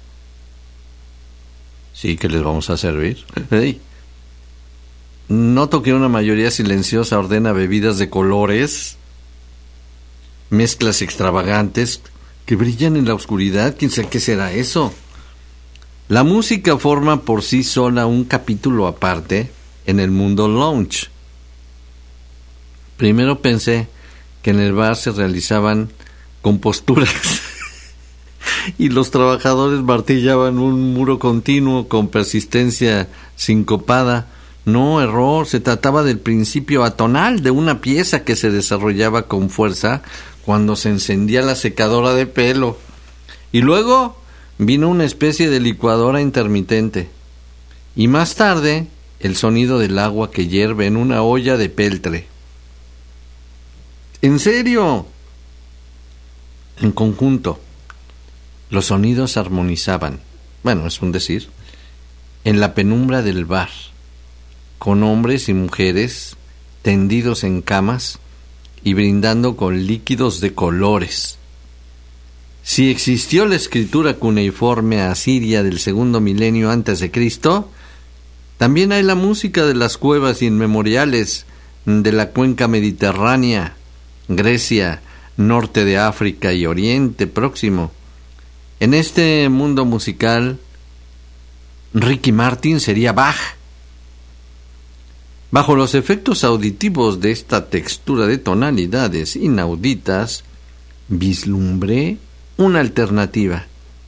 Sí, que les vamos a servir. Hey. Noto que una mayoría silenciosa ordena bebidas de colores, mezclas extravagantes que brillan en la oscuridad. ¿Quién sabe qué será eso? La música forma por sí sola un capítulo aparte en el mundo lounge. Primero pensé que en el bar se realizaban composturas y los trabajadores martillaban un muro continuo con persistencia sincopada. No, error, se trataba del principio atonal de una pieza que se desarrollaba con fuerza cuando se encendía la secadora de pelo. Y luego vino una especie de licuadora intermitente. Y más tarde, el sonido del agua que hierve en una olla de peltre. ¿En serio? En conjunto, los sonidos armonizaban, bueno, es un decir, en la penumbra del bar, con hombres y mujeres tendidos en camas y brindando con líquidos de colores. Si existió la escritura cuneiforme asiria del 2º milenio antes de Cristo, también hay la música de las cuevas inmemoriales de la cuenca mediterránea, Grecia, norte de África y Oriente Próximo. En este mundo musical, Ricky Martin sería Bach. Bajo los efectos auditivos de esta textura de tonalidades inauditas, vislumbré una alternativa.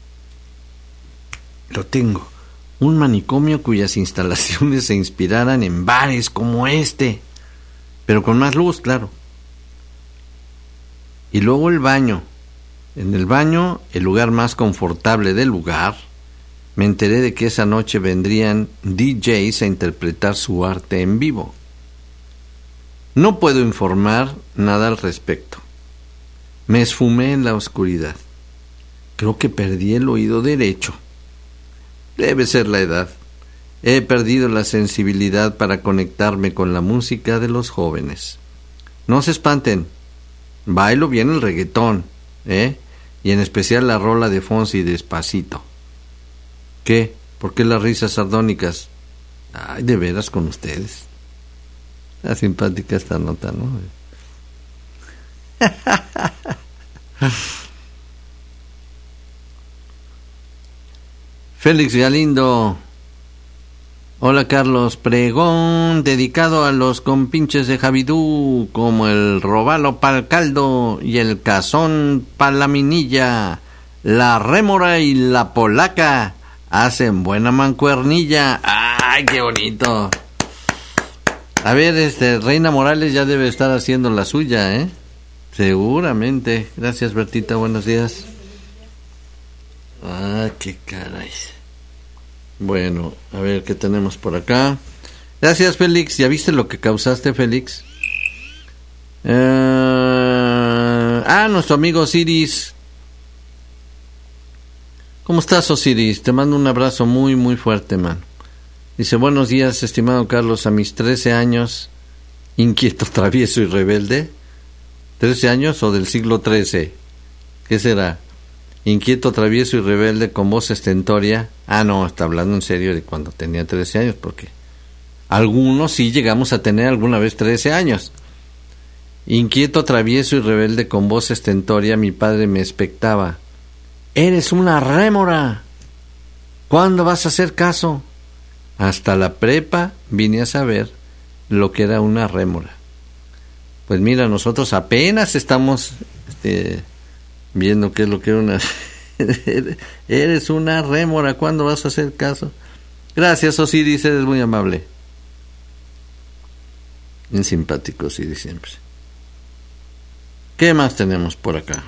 Lo tengo, un manicomio cuyas instalaciones se inspiraran en bares como este, pero con más luz, claro. Y luego el baño. En el baño, el lugar más confortable del lugar, me enteré de que esa noche vendrían DJs a interpretar su arte en vivo. No puedo informar nada al respecto. Me esfumé en la oscuridad. Creo que perdí el oído derecho. Debe ser la edad. He perdido la sensibilidad para conectarme con la música de los jóvenes. No se espanten. Bailo bien el reggaetón, y en especial la rola de Fonsi, Despacito. ¿Qué? ¿Por qué las risas sardónicas? Ay, de veras con ustedes. Está simpática esta nota, ¿no? Félix Galindo. Hola Carlos, pregón dedicado a los compinches de Javidú, como el robalo pa'l caldo y el cazón pa' la minilla. La rémora y la polaca hacen buena mancuernilla. ¡Ay, qué bonito! A ver, Reina Morales ya debe estar haciendo la suya, Seguramente. Gracias, Bertita, buenos días. Ah, qué caray. Bueno, a ver qué tenemos por acá. Gracias, Félix. ¿Ya viste lo que causaste, Félix? Nuestro amigo Osiris. ¿Cómo estás, Osiris? Te mando un abrazo muy, muy fuerte, man. Dice, buenos días, estimado Carlos. A mis 13 años, inquieto, travieso y rebelde. ¿13 años o del siglo XIII? ¿Qué será? Inquieto, travieso y rebelde, con voz estentoria. No, está hablando en serio de cuando tenía 13 años, porque algunos sí llegamos a tener alguna vez 13 años. Inquieto, travieso y rebelde, con voz estentoria, mi padre me expectaba. ¡Eres una rémora! ¿Cuándo vas a hacer caso? Hasta la prepa vine a saber lo que era una rémora. Pues mira, nosotros apenas estamos viendo qué es lo que era una... Eres una rémora, ¿cuándo vas a hacer caso? Gracias, Osiris, eres muy amable. Bien simpático, Osiris, siempre. ¿Qué más tenemos por acá?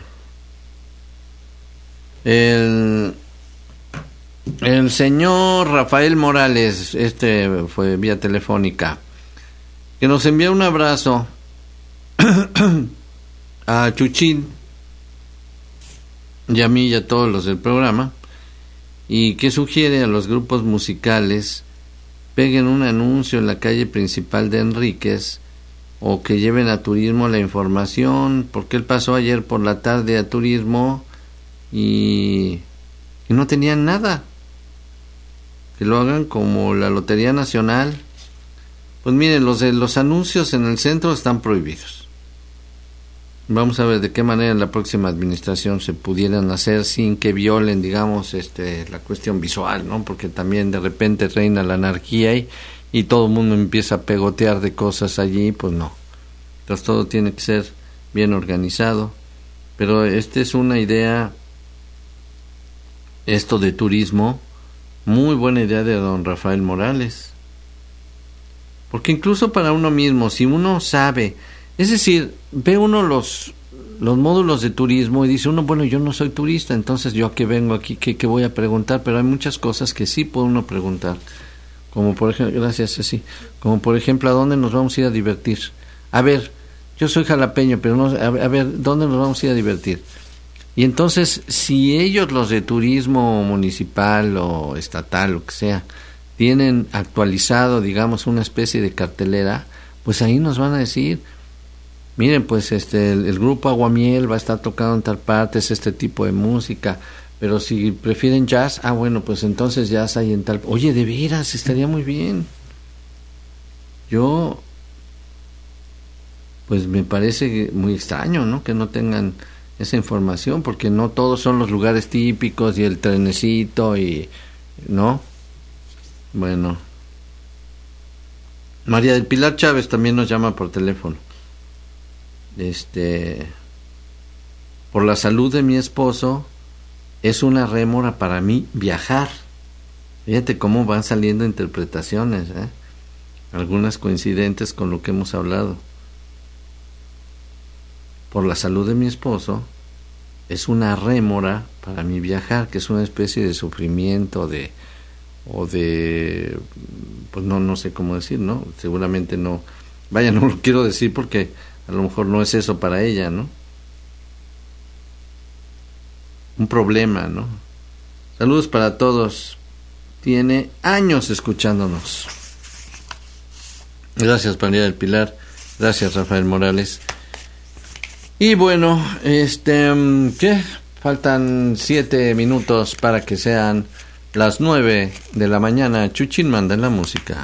El señor Rafael Morales, fue vía telefónica, que nos envía un abrazo a Chuchín y a mí y a todos los del programa, y que sugiere a los grupos musicales peguen un anuncio en la calle principal de Enríquez, o que lleven a Turismo la información, porque él pasó ayer por la tarde a Turismo y no tenían nada. Que lo hagan como la Lotería Nacional. Pues miren, los anuncios en el centro están prohibidos. Vamos a ver de qué manera en la próxima administración se pudieran hacer sin que violen, digamos, la cuestión visual, ¿no? Porque también de repente reina la anarquía y todo el mundo empieza a pegotear de cosas allí, pues no. Entonces todo tiene que ser bien organizado. Pero es una idea, esto de turismo, muy buena idea de don Rafael Morales. Porque incluso para uno mismo, si uno sabe, es decir, ve uno los módulos de turismo y dice uno, bueno, yo no soy turista, entonces yo a qué vengo aquí, qué voy a preguntar, pero hay muchas cosas que sí puede uno preguntar. Como por ejemplo, gracias, Ceci, como por ejemplo, ¿a dónde nos vamos a ir a divertir? A ver, yo soy jalapeño, pero no, a ver, ¿dónde nos vamos a ir a divertir? Y entonces, si ellos, los de turismo municipal o estatal, lo que sea, tienen actualizado, digamos, una especie de cartelera, pues ahí nos van a decir, miren, pues el grupo Aguamiel va a estar tocando en tal parte, es este tipo de música, pero si prefieren jazz, bueno, pues entonces jazz hay en tal... Oye, de veras, estaría muy bien. Yo, pues me parece muy extraño, ¿no?, que no tengan esa información, porque no todos son los lugares típicos y el trenecito y... ¿no? Bueno. María del Pilar Chávez también nos llama por teléfono. Por la salud de mi esposo, es una rémora para mí viajar. Fíjate cómo van saliendo interpretaciones, algunas coincidentes con lo que hemos hablado. Por la salud de mi esposo, es una rémora para mi viajar, que es una especie de sufrimiento o de pues no sé cómo decir, ¿no? Seguramente no, vaya, no lo quiero decir porque a lo mejor no es eso para ella, ¿no? Un problema, ¿no? Saludos para todos. Tiene años escuchándonos. Gracias, María del Pilar. Gracias, Rafael Morales. Y bueno, ¿qué? Faltan 7 minutos para que sean las 9 de la mañana. Chuchín manda en la música.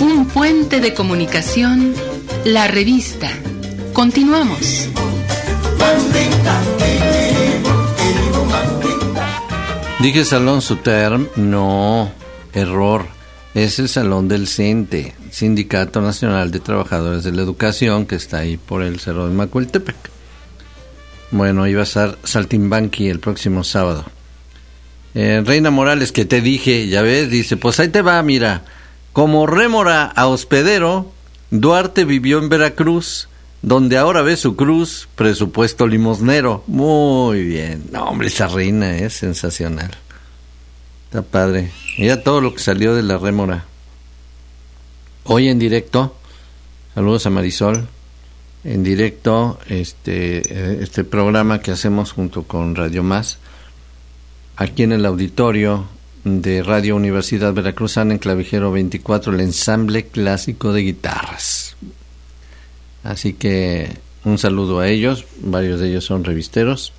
De comunicación, la revista. Continuamos. Dije Salón Suterm, no, error, es el Salón del CENTE, Sindicato Nacional de Trabajadores de la Educación, que está ahí por el Cerro de Macuiltepec. Bueno, iba a estar Saltimbanqui el próximo sábado. Reina Morales, que te dije, ya ves, dice, pues ahí te va, mira, como rémora a hospedero, Duarte vivió en Veracruz, donde ahora ve su cruz, presupuesto limosnero. Muy bien. No, hombre, esa reina es sensacional. Está padre. Mira todo lo que salió de la rémora. Hoy en directo, saludos a Marisol, en directo, este programa que hacemos junto con Radio Más, aquí en el auditorio de Radio Universidad Veracruzana, en Clavijero 24, el ensamble clásico de guitarras. Así que un saludo a ellos, varios de ellos son revisteros.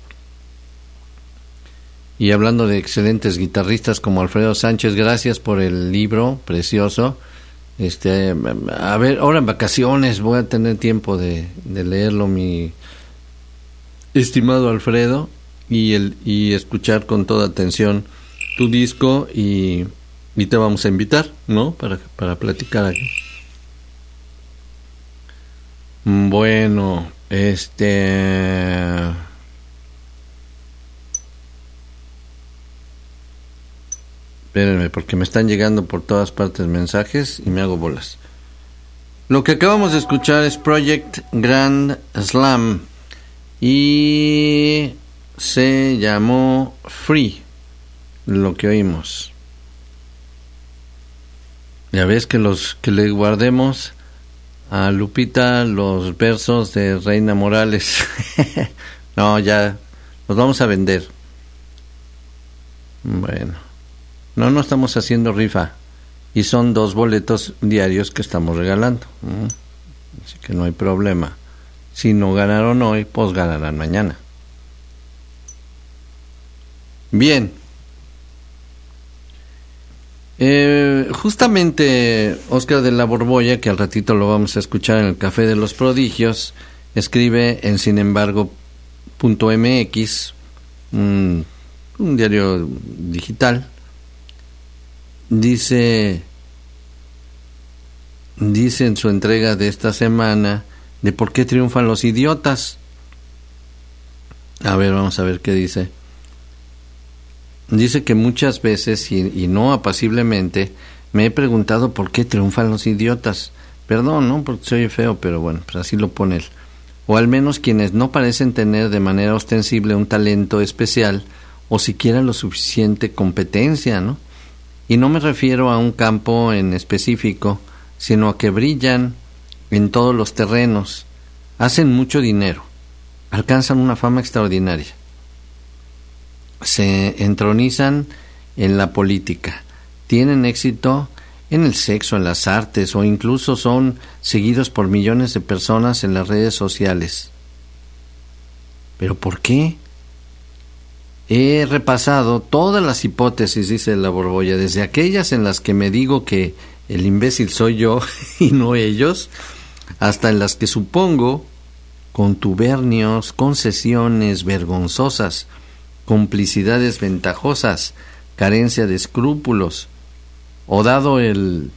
Y hablando de excelentes guitarristas como Alfredo Sánchez, gracias por el libro precioso. A ver, ahora en vacaciones voy a tener tiempo de leerlo, mi estimado Alfredo, y escuchar con toda atención tu disco, y te vamos a invitar, ¿no? Para platicar aquí. Bueno, espérenme, porque me están llegando por todas partes mensajes y me hago bolas. Lo que acabamos de escuchar es Project Grand Slam y se llamó Free, lo que oímos. Ya ves que le guardemos a Lupita los versos de Reina Morales. No, ya los vamos a vender. Bueno, no estamos haciendo rifa, y son 2 boletos diarios que estamos regalando, así que no hay problema. Si no ganaron hoy, pues ganarán mañana. Bien. Justamente Óscar de la Borbolla, que al ratito lo vamos a escuchar en el Café de los Prodigios, escribe en sinembargo.mx, un diario digital. Dice en su entrega de esta semana de por qué triunfan los idiotas. A ver, vamos a ver qué dice. Dice que muchas veces, y no apaciblemente, me he preguntado por qué triunfan los idiotas. Perdón, ¿no? Porque se oye feo, pero bueno, pues así lo pone él. O al menos quienes no parecen tener de manera ostensible un talento especial o siquiera lo suficiente competencia, ¿no? Y no me refiero a un campo en específico, sino a que brillan en todos los terrenos, hacen mucho dinero, alcanzan una fama extraordinaria, se entronizan en la política, tienen éxito en el sexo, en las artes, o incluso son seguidos por millones de personas en las redes sociales. ¿Pero por qué? He repasado todas las hipótesis, dice la Borbolla, desde aquellas en las que me digo que el imbécil soy yo y no ellos, hasta en las que supongo contubernios, concesiones vergonzosas, complicidades ventajosas, carencia de escrúpulos, o dado el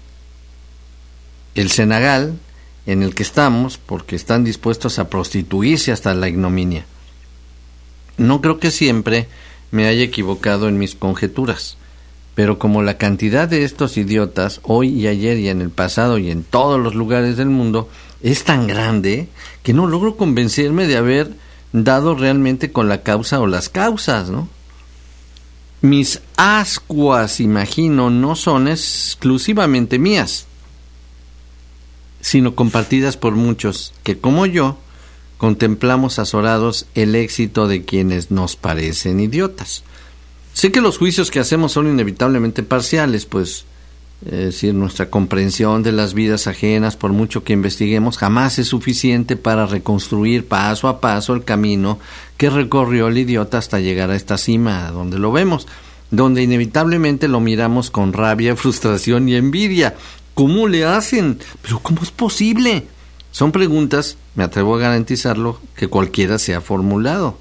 cenagal en el que estamos, porque están dispuestos a prostituirse hasta la ignominia. No creo que siempre me haya equivocado en mis conjeturas, pero como la cantidad de estos idiotas, hoy y ayer y en el pasado y en todos los lugares del mundo, es tan grande que no logro convencerme de haber dado realmente con la causa o las causas, ¿no? Mis ascuas, imagino, no son exclusivamente mías, sino compartidas por muchos que, como yo, contemplamos azorados el éxito de quienes nos parecen idiotas. Sé que los juicios que hacemos son inevitablemente parciales, pues es decir, nuestra comprensión de las vidas ajenas, por mucho que investiguemos, jamás es suficiente para reconstruir paso a paso el camino que recorrió el idiota hasta llegar a esta cima, donde lo vemos, donde inevitablemente lo miramos con rabia, frustración y envidia. ¿Cómo le hacen? ¿Pero cómo es posible? Son preguntas, me atrevo a garantizarlo, que cualquiera se ha formulado.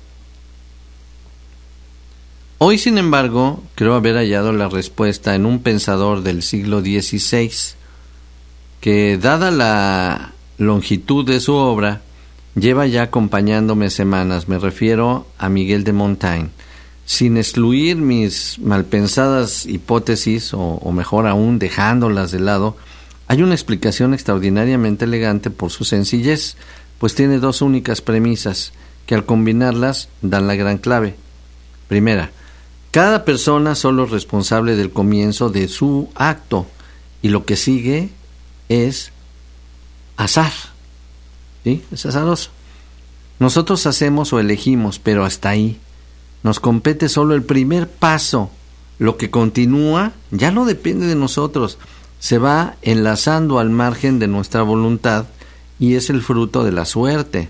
Hoy, sin embargo, creo haber hallado la respuesta en un pensador del siglo XVI, que, dada la longitud de su obra, lleva ya acompañándome semanas. Me refiero a Miguel de Montaigne. Sin excluir mis malpensadas hipótesis, o mejor aún, dejándolas de lado, hay una explicación extraordinariamente elegante por su sencillez, pues tiene dos únicas premisas, que al combinarlas dan la gran clave. Primera, cada persona solo es responsable del comienzo de su acto, y lo que sigue es azar. ¿Sí? Es azaroso. Nosotros hacemos o elegimos, pero hasta ahí. Nos compete solo el primer paso. Lo que continúa ya no depende de nosotros. Se va enlazando al margen de nuestra voluntad y es el fruto de la suerte,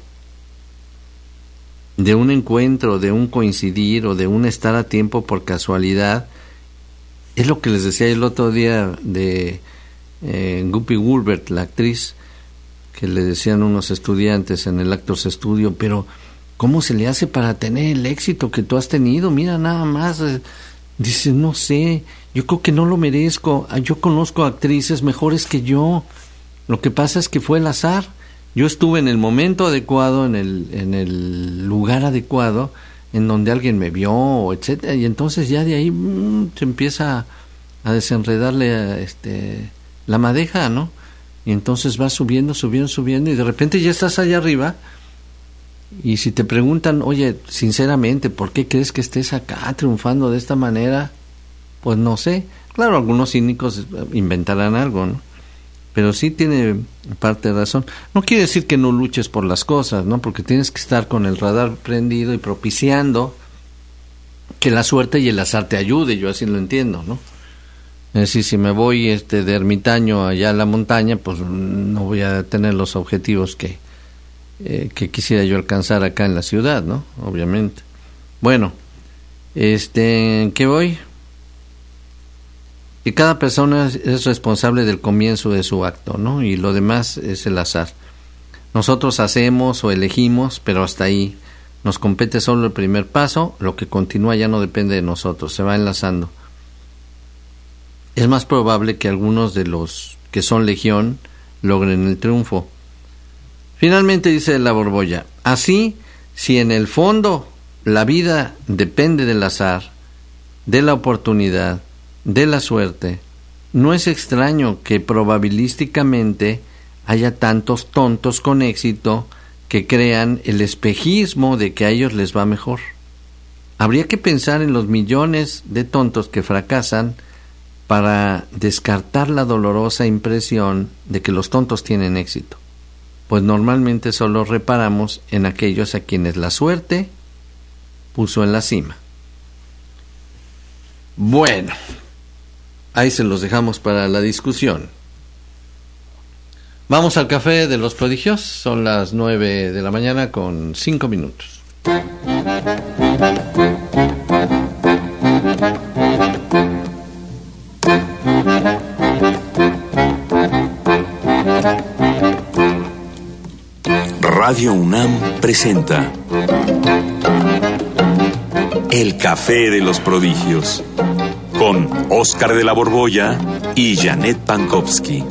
de un encuentro, de un coincidir o de un estar a tiempo por casualidad. Es lo que les decía el otro día de Whoopi Goldberg, la actriz, que le decían unos estudiantes en el Actors Studio, pero ¿cómo se le hace para tener el éxito que tú has tenido? Mira nada más. Dice, no sé, yo creo que no lo merezco. Yo conozco actrices mejores que yo. Lo que pasa es que fue el azar. Yo estuve en el momento adecuado, en el lugar adecuado, en donde alguien me vio, etcétera, y entonces ya de ahí se empieza a desenredarle la madeja, ¿no? Y entonces va subiendo, y de repente ya estás allá arriba. Y si te preguntan, oye, sinceramente, ¿por qué crees que estés acá triunfando de esta manera? Pues no sé. Claro, algunos cínicos inventarán algo, ¿no? Pero sí tiene parte de razón. No quiere decir que no luches por las cosas, ¿no? Porque tienes que estar con el radar prendido y propiciando que la suerte y el azar te ayude. Yo así lo entiendo, ¿no? Es decir, si me voy de ermitaño allá a la montaña, pues no voy a tener los objetivos que quisiera yo alcanzar acá en la ciudad, ¿no? Obviamente. Bueno, ¿en qué voy? Que cada persona es responsable del comienzo de su acto, ¿no? Y lo demás es el azar. Nosotros hacemos o elegimos, pero hasta ahí. Nos compete solo el primer paso, lo que continúa ya no depende de nosotros, se va enlazando. Es más probable que algunos de los que son legión logren el triunfo. Finalmente dice la Borbolla, así, si en el fondo la vida depende del azar, de la oportunidad, de la suerte, no es extraño que probabilísticamente haya tantos tontos con éxito que crean el espejismo de que a ellos les va mejor. Habría que pensar en los millones de tontos que fracasan para descartar la dolorosa impresión de que los tontos tienen éxito, pues normalmente solo reparamos en aquellos a quienes la suerte puso en la cima. Bueno, ahí se los dejamos para la discusión. Vamos al café de los prodigios, son las 9 de la mañana con 5 minutos. Radio UNAM presenta El Café de los Prodigios con Óscar de la Borbolla y Janet Pankowski.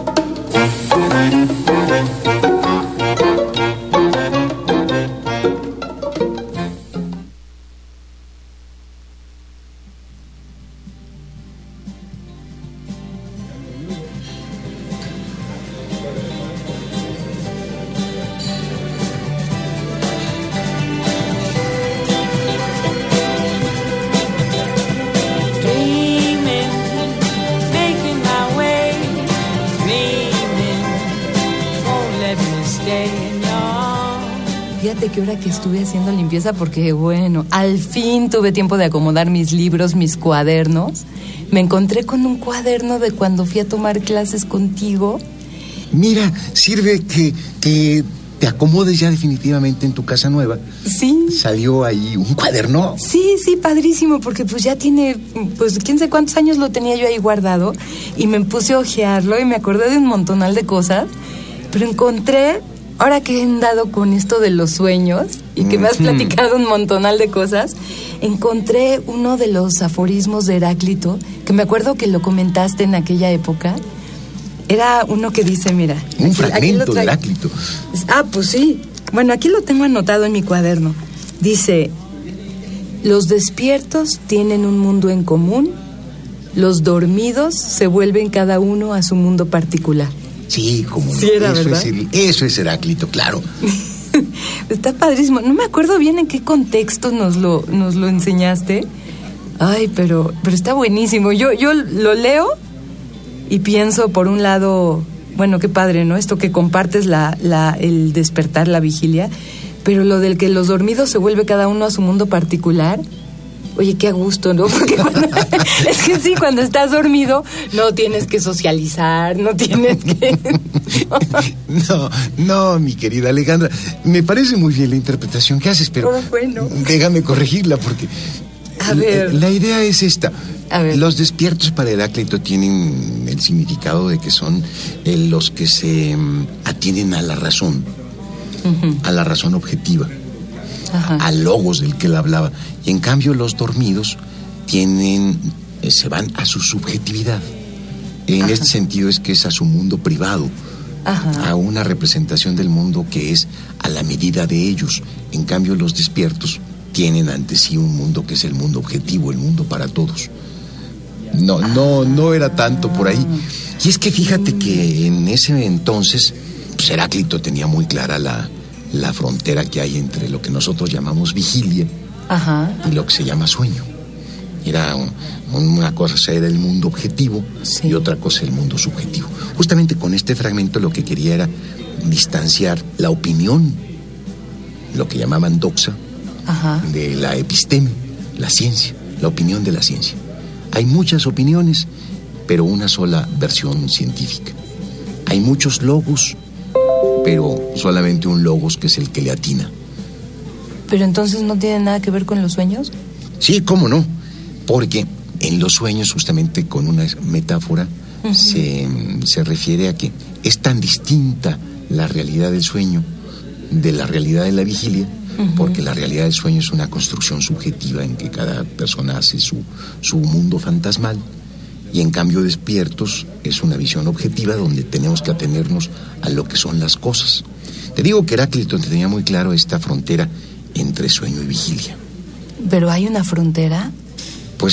Que ahora que estuve haciendo limpieza, porque bueno, al fin tuve tiempo de acomodar mis libros, mis cuadernos, me encontré con un cuaderno de cuando fui a tomar clases contigo. Mira, sirve que te acomodes ya definitivamente en tu casa nueva. Sí. ¿Salió ahí un cuaderno? Sí, padrísimo, porque pues ya tiene, pues quién sabe cuántos años lo tenía yo ahí guardado, y me puse a hojearlo y me acordé de un montonal de cosas, pero encontré ahora que he andado con esto de los sueños y que me has platicado un montonal de cosas, encontré uno de los aforismos de Heráclito, que me acuerdo que lo comentaste en aquella época. Era uno que dice, mira... Un fragmento de Heráclito. Ah, pues sí. Bueno, aquí lo tengo anotado en mi cuaderno. Dice, los despiertos tienen un mundo en común, los dormidos se vuelven cada uno a su mundo particular. Sí, como sí era, ¿verdad? Eso es Heráclito, claro. Está padrísimo. No me acuerdo bien en qué contexto nos lo enseñaste. Ay, pero está buenísimo. Yo lo leo y pienso, por un lado, bueno, qué padre, ¿no? Esto que compartes el despertar, la vigilia, pero lo del que los dormidos se vuelve cada uno a su mundo particular. Oye, qué a gusto, ¿no? Porque es que sí, cuando estás dormido no tienes que socializar, no tienes que... No, mi querida Alejandra, me parece muy bien la interpretación que haces, pero bueno, déjame corregirla porque... A ver. La idea es esta. A ver. Los despiertos para Heráclito tienen el significado de que son los que se atienen a la razón, a la razón objetiva, al logos del que él hablaba. Y en cambio los dormidos se van a su subjetividad. En este sentido es que es a su mundo privado, a una representación del mundo que es a la medida de ellos. En cambio los despiertos tienen ante sí un mundo que es el mundo objetivo, el mundo para todos. No era tanto por ahí. Y es que fíjate que en ese entonces, pues Heráclito tenía muy clara la frontera que hay entre lo que nosotros llamamos vigilia y lo que se llama sueño. Era una cosa era el mundo objetivo y otra cosa el mundo subjetivo. Justamente con este fragmento lo que quería era distanciar la opinión, lo que llamaban doxa, de la episteme, la ciencia, la opinión de la ciencia. Hay muchas opiniones, pero una sola versión científica. Hay muchos logos, pero solamente un logos que es el que le atina. ¿Pero entonces no tiene nada que ver con los sueños? Sí, cómo no, porque en los sueños, justamente con una metáfora, se refiere a que es tan distinta la realidad del sueño de la realidad de la vigilia, porque la realidad del sueño es una construcción subjetiva en que cada persona hace su mundo fantasmal, y en cambio despiertos es una visión objetiva donde tenemos que atenernos a lo que son las cosas. Te digo que Heráclito tenía muy claro esta frontera entre sueño y vigilia. ¿Pero hay una frontera? Pues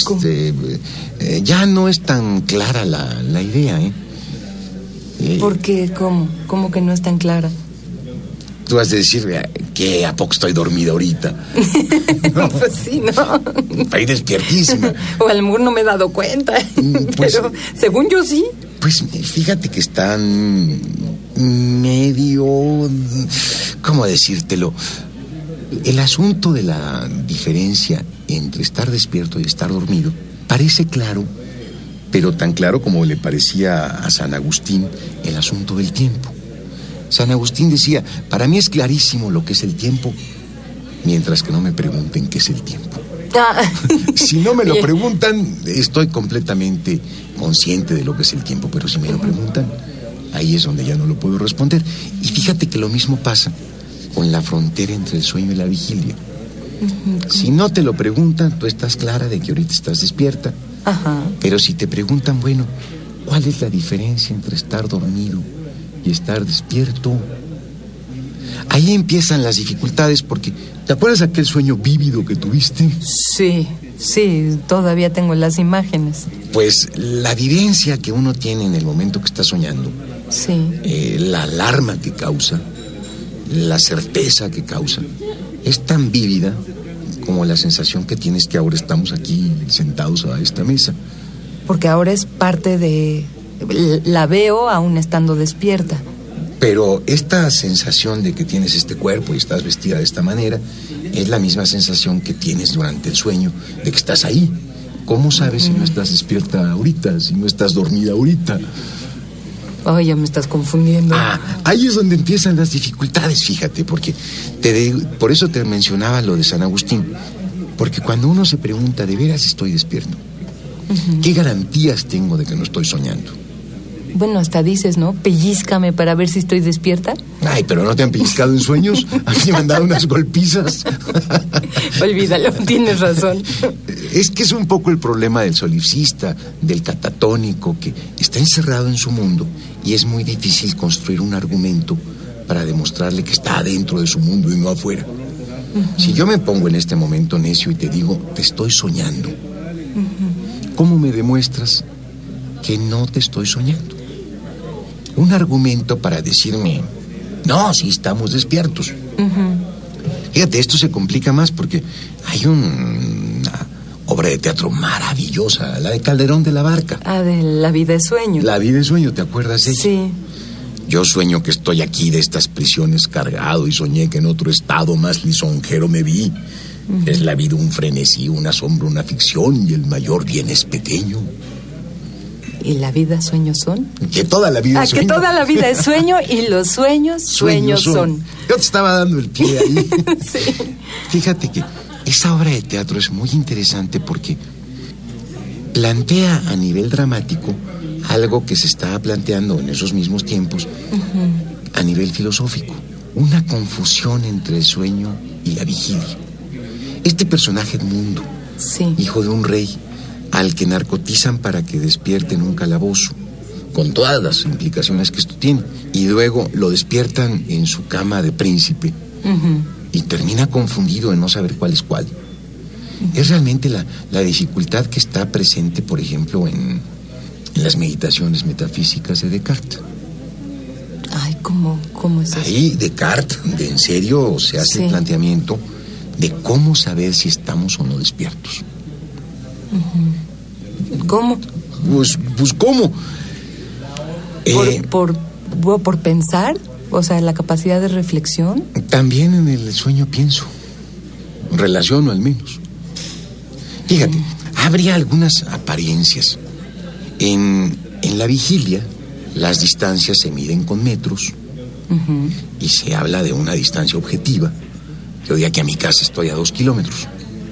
ya no es tan clara la idea, ¿eh? ¿Por qué? ¿Cómo que no es tan clara? Tú vas a decir que ¿a poco estoy dormida ahorita? No, pues sí, ¿no? Estoy despiertísima. O a lo mejor no me he dado cuenta. Pues, pero según yo sí. Pues fíjate que están medio... ¿Cómo decírtelo? El asunto de la diferencia entre estar despierto y estar dormido parece claro, pero tan claro como le parecía a San Agustín el asunto del tiempo. San Agustín decía, para mí es clarísimo lo que es el tiempo, mientras que no me pregunten qué es el tiempo. Si no me lo preguntan, estoy completamente consciente de lo que es el tiempo, pero si me lo preguntan, ahí es donde ya no lo puedo responder. Y fíjate que lo mismo pasa con la frontera entre el sueño y la vigilia. Si no te lo preguntan, tú estás clara de que ahorita estás despierta. Pero si te preguntan, bueno, ¿cuál es la diferencia entre estar dormido y estar despierto? Ahí empiezan las dificultades, porque ¿te acuerdas aquel sueño vívido que tuviste? Sí, todavía tengo las imágenes. Pues la vivencia que uno tiene en el momento que está soñando, la alarma que causa, la certeza que causa, es tan vívida como la sensación que tienes que ahora estamos aquí sentados a esta mesa. Porque ahora es parte de... La veo aún estando despierta. Pero esta sensación de que tienes este cuerpo y estás vestida de esta manera es la misma sensación que tienes durante el sueño, de que estás ahí. ¿Cómo sabes si no estás despierta ahorita, si no estás dormida ahorita? Ya me estás confundiendo. Ahí es donde empiezan las dificultades, fíjate, porque por eso te mencionaba lo de San Agustín. Porque cuando uno se pregunta, ¿de veras estoy despierto? ¿Qué garantías tengo de que no estoy soñando? Bueno, hasta dices, ¿no? Pellízcame para ver si estoy despierta. Ay, pero ¿no te han pellizcado en sueños? A mí me han dado unas golpizas. Olvídalo, tienes razón. Es que es un poco el problema del solipsista, del catatónico, que está encerrado en su mundo y es muy difícil construir un argumento para demostrarle que está adentro de su mundo y no afuera. Si yo me pongo en este momento necio y te digo, te estoy soñando, ¿cómo me demuestras que no te estoy soñando? Un argumento para decirme, no, sí estamos despiertos. Fíjate, esto se complica más porque hay una obra de teatro maravillosa, la de Calderón de la Barca. Ah, de La vida es sueño. La vida es sueño, ¿te acuerdas de ella? Sí. Yo sueño que estoy aquí de estas prisiones cargado y soñé que en otro estado más lisonjero me vi. Es la vida un frenesí, una sombra, una ficción y el mayor bien es pequeño. ¿Y la vida sueños son? Que toda la vida es sueño. Que toda la vida es sueño y los sueños, sueños son. Yo te estaba dando el pie ahí. Sí. Fíjate que esa obra de teatro es muy interesante porque plantea a nivel dramático algo que se estaba planteando en esos mismos tiempos a nivel filosófico. Una confusión entre el sueño y la vigilia. Este personaje Edmundo, hijo de un rey, al que narcotizan para que despierte en un calabozo, con todas las implicaciones que esto tiene, y luego lo despiertan en su cama de príncipe, y termina confundido en no saber cuál es cuál. Es realmente la dificultad que está presente, por ejemplo, en las meditaciones metafísicas de Descartes. Ay, ¿cómo es eso? Ahí Descartes, en serio, se hace el planteamiento de cómo saber si estamos o no despiertos. ¿Cómo? Pues ¿cómo? ¿Por pensar? O sea, la capacidad de reflexión. También en el sueño pienso. Relaciono al menos. Fíjate, habría algunas apariencias. En la vigilia, las distancias se miden con metros y se habla de una distancia objetiva. Yo de aquí a mi casa estoy a 2 kilómetros.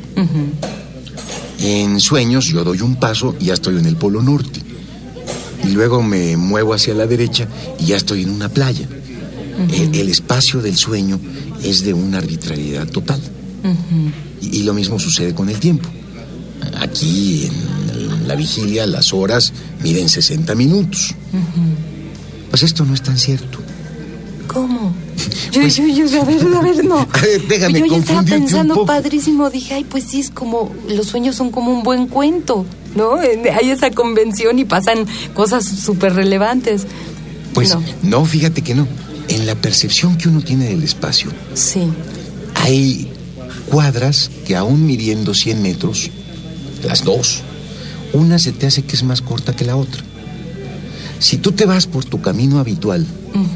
En sueños yo doy un paso y ya estoy en el Polo Norte. Y luego me muevo hacia la derecha y ya estoy en una playa. El espacio del sueño es de una arbitrariedad total. Y lo mismo sucede con el tiempo. Aquí en la vigilia las horas miden 60 minutos. Pues esto no es tan cierto. ¿Cómo? A ver, no. A ver, déjame yo ya estaba confundirte pensando un poco. Padrísimo, dije, ay, pues sí, es como, los sueños son como un buen cuento, ¿no? Hay esa convención y pasan cosas súper relevantes. Pues no, fíjate que no. En la percepción que uno tiene del espacio, hay cuadras que aún midiendo 100 metros, las dos, una se te hace que es más corta que la otra. Si tú te vas por tu camino habitual,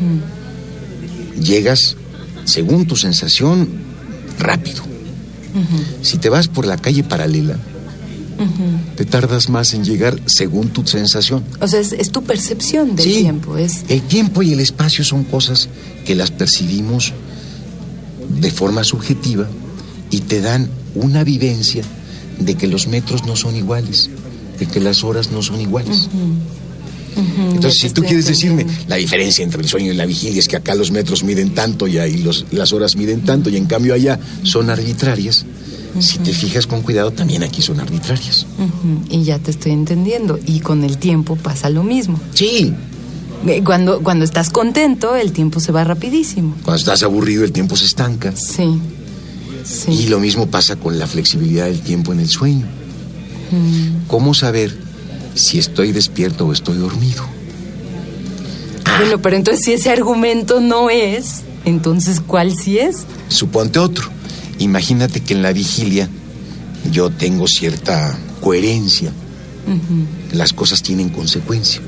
llegas, según tu sensación, rápido. Si te vas por la calle paralela, te tardas más en llegar según tu sensación. O sea, es tu percepción del tiempo. El tiempo y el espacio son cosas que las percibimos de forma subjetiva y te dan una vivencia de que los metros no son iguales, de que las horas no son iguales. Entonces, si tú quieres decirme la diferencia entre el sueño y la vigilia es que acá los metros miden tanto y ahí las horas miden tanto y en cambio allá son arbitrarias, si te fijas con cuidado también aquí son arbitrarias. Y ya te estoy entendiendo. Y con el tiempo pasa lo mismo. Sí. Cuando estás contento, el tiempo se va rapidísimo. Cuando estás aburrido, el tiempo se estanca. Sí. Y lo mismo pasa con la flexibilidad del tiempo en el sueño. ¿Cómo saber si estoy despierto o estoy dormido? Bueno, pero entonces si ese argumento no es, entonces ¿cuál sí es? Suponte otro. Imagínate que en la vigilia yo tengo cierta coherencia. Las cosas tienen consecuencia.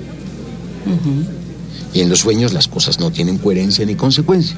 Y en los sueños las cosas no tienen coherencia ni consecuencia.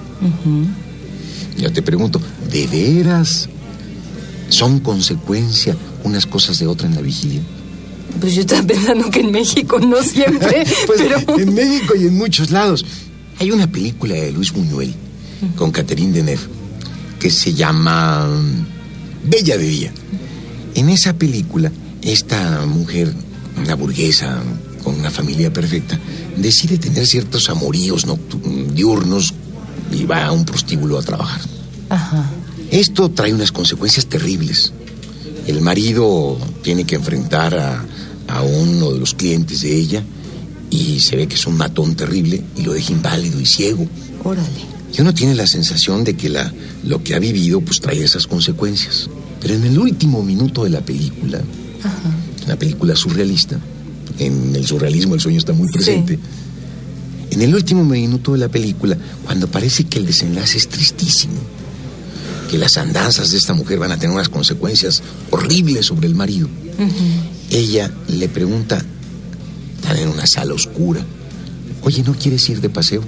Yo te pregunto, ¿de veras son consecuencia unas cosas de otra en la vigilia? Pues yo estaba pensando que en México no siempre, pues pero... En México y en muchos lados. Hay una película de Luis Buñuel con Catherine Deneuve que se llama Bella de Día. En esa película, esta mujer, una burguesa con una familia perfecta, decide tener ciertos amoríos diurnos y va a un prostíbulo a trabajar. Ajá. Esto trae unas consecuencias terribles. El marido tiene que enfrentar a uno de los clientes de ella y se ve que es un matón terrible y lo deja inválido y ciego. Órale. Y uno tiene la sensación de que lo que ha vivido pues trae esas consecuencias. Pero en el último minuto de la película, ajá, una película surrealista, en el surrealismo el sueño está muy presente. Sí. En el último minuto de la película, cuando parece que el desenlace es tristísimo, que las andanzas de esta mujer van a tener unas consecuencias horribles sobre el marido, ella le pregunta, están en una sala oscura, oye, ¿no quieres ir de paseo?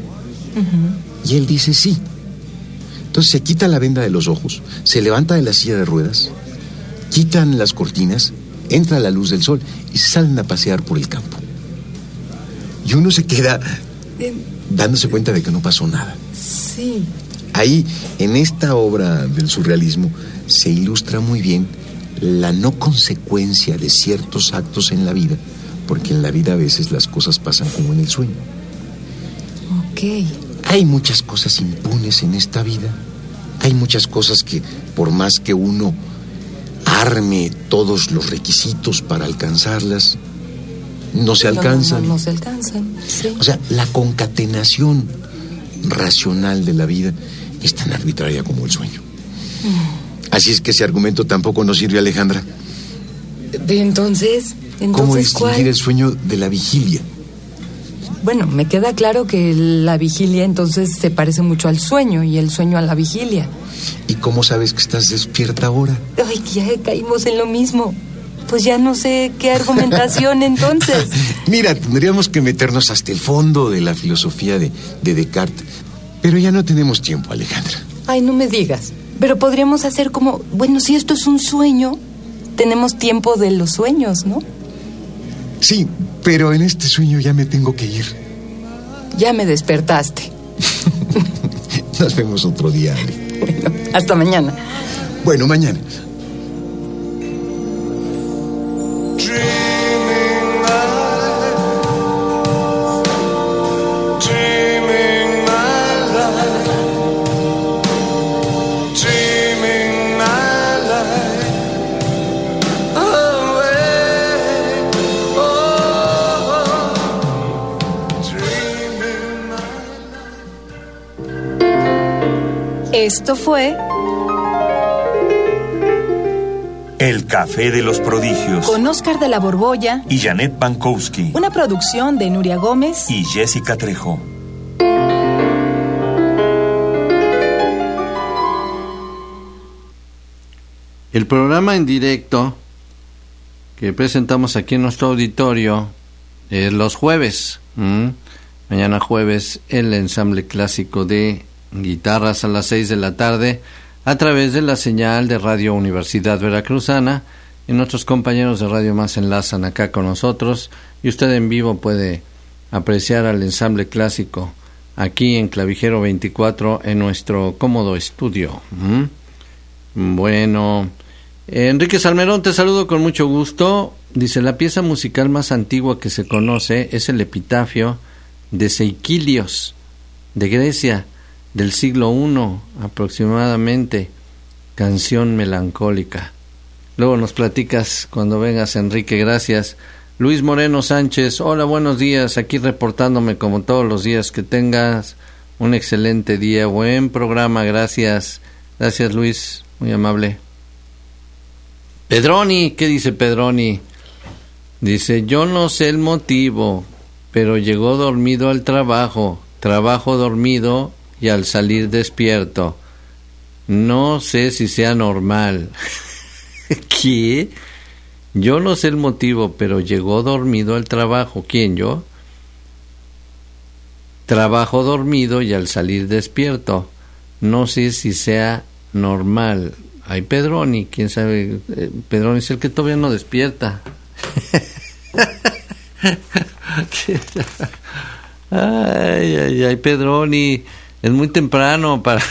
Y él dice sí. Entonces se quita la venda de los ojos, se levanta de la silla de ruedas, quitan las cortinas, entra la luz del sol y salen a pasear por el campo. Y uno se queda dándose cuenta de que no pasó nada. Sí. Ahí, en esta obra del surrealismo, se ilustra muy bien la no consecuencia de ciertos actos en la vida, porque en la vida a veces las cosas pasan como en el sueño. Ok. Hay muchas cosas impunes en esta vida. Hay muchas cosas que, por más que uno arme todos los requisitos para alcanzarlas, no se alcanzan. No se alcanzan, sí. O sea, la concatenación racional de la vida es tan arbitraria como el sueño. Así es que ese argumento tampoco nos sirve, Alejandra. Entonces ¿cómo distinguir ¿cuál? El sueño de la vigilia? Bueno, me queda claro que la vigilia entonces se parece mucho al sueño y el sueño a la vigilia. ¿Y cómo sabes que estás despierta ahora? Ay, que ya caímos en lo mismo. Pues ya no sé qué argumentación entonces. Mira, tendríamos que meternos hasta el fondo de la filosofía de Descartes. Pero ya no tenemos tiempo, Alejandra. Ay, no me digas. Pero podríamos hacer como, bueno, si esto es un sueño, tenemos tiempo de los sueños, ¿no? Sí, pero en este sueño ya me tengo que ir. Ya me despertaste. Nos vemos otro día, Ale. Bueno, hasta mañana. Bueno, mañana. Esto fue El Café de los Prodigios con Óscar de la Borbolla y Janet Pankowski, una producción de Nuria Gómez y Jessica Trejo. El programa en directo que presentamos aquí en nuestro auditorio es los jueves. Mañana jueves el ensamble clásico de guitarras a las 6 de la tarde a través de la señal de Radio Universidad Veracruzana, y nuestros compañeros de Radio Más enlazan acá con nosotros y usted en vivo puede apreciar al ensamble clásico aquí en Clavijero 24 en nuestro cómodo estudio. Bueno, Enrique Salmerón, te saludo con mucho gusto. Dice, la pieza musical más antigua que se conoce es el epitafio de Seiquilios de Grecia, del siglo I aproximadamente, canción melancólica. Luego nos platicas cuando vengas, Enrique, gracias. Luis Moreno Sánchez, hola, buenos días, aquí reportándome como todos los días. Que tengas un excelente día, buen programa, gracias. Gracias, Luis, muy amable. Pedroni, ¿qué dice Pedroni? Dice, yo no sé el motivo, pero llegó dormido al trabajo dormido y al salir despierto. No sé si sea normal. ¿Qué? Yo no sé el motivo, pero llegó dormido al trabajo. ¿Quién, yo? Trabajo dormido y al salir despierto. No sé si sea normal. Ay, Pedroni, quién sabe. Pedroni es el que todavía no despierta. Ay, Pedroni, es muy temprano para...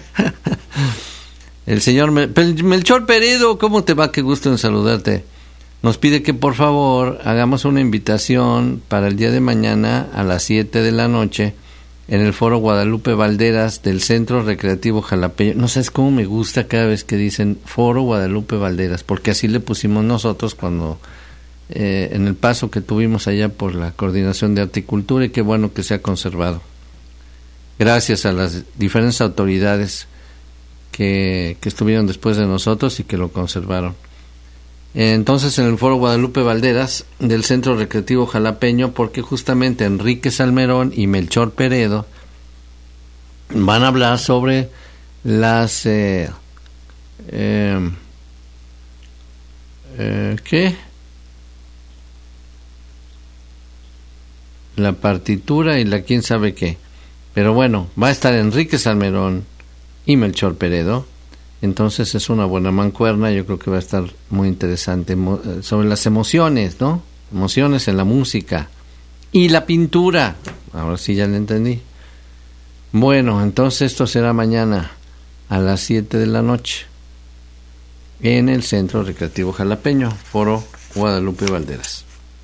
El señor Melchor Peredo, ¿cómo te va? Qué gusto en saludarte. nos pide que por favor hagamos una invitación para el día de mañana a las 7 de la noche en el Foro Guadalupe Valderas del Centro Recreativo Jalapeño. No sabes cómo me gusta cada vez que dicen Foro Guadalupe Valderas, porque así le pusimos nosotros cuando en el paso que tuvimos allá por la Coordinación de Arte y Cultura, y qué bueno que se ha conservado. Gracias a las diferentes autoridades que estuvieron después de nosotros y que lo conservaron. Entonces, en el Foro Guadalupe Valderas del Centro Recreativo Jalapeño, porque justamente Enrique Salmerón y Melchor Peredo van a hablar sobre las la partitura y la quién sabe qué. Pero bueno, va a estar Enrique Salmerón y Melchor Peredo. Entonces es una buena mancuerna. Yo creo que va a estar muy interesante sobre las emociones, ¿no? Emociones en la música y la pintura. Ahora sí ya le entendí. Bueno, entonces esto será mañana a las 7 de la noche en el Centro Recreativo Jalapeño, Foro Guadalupe Valderas.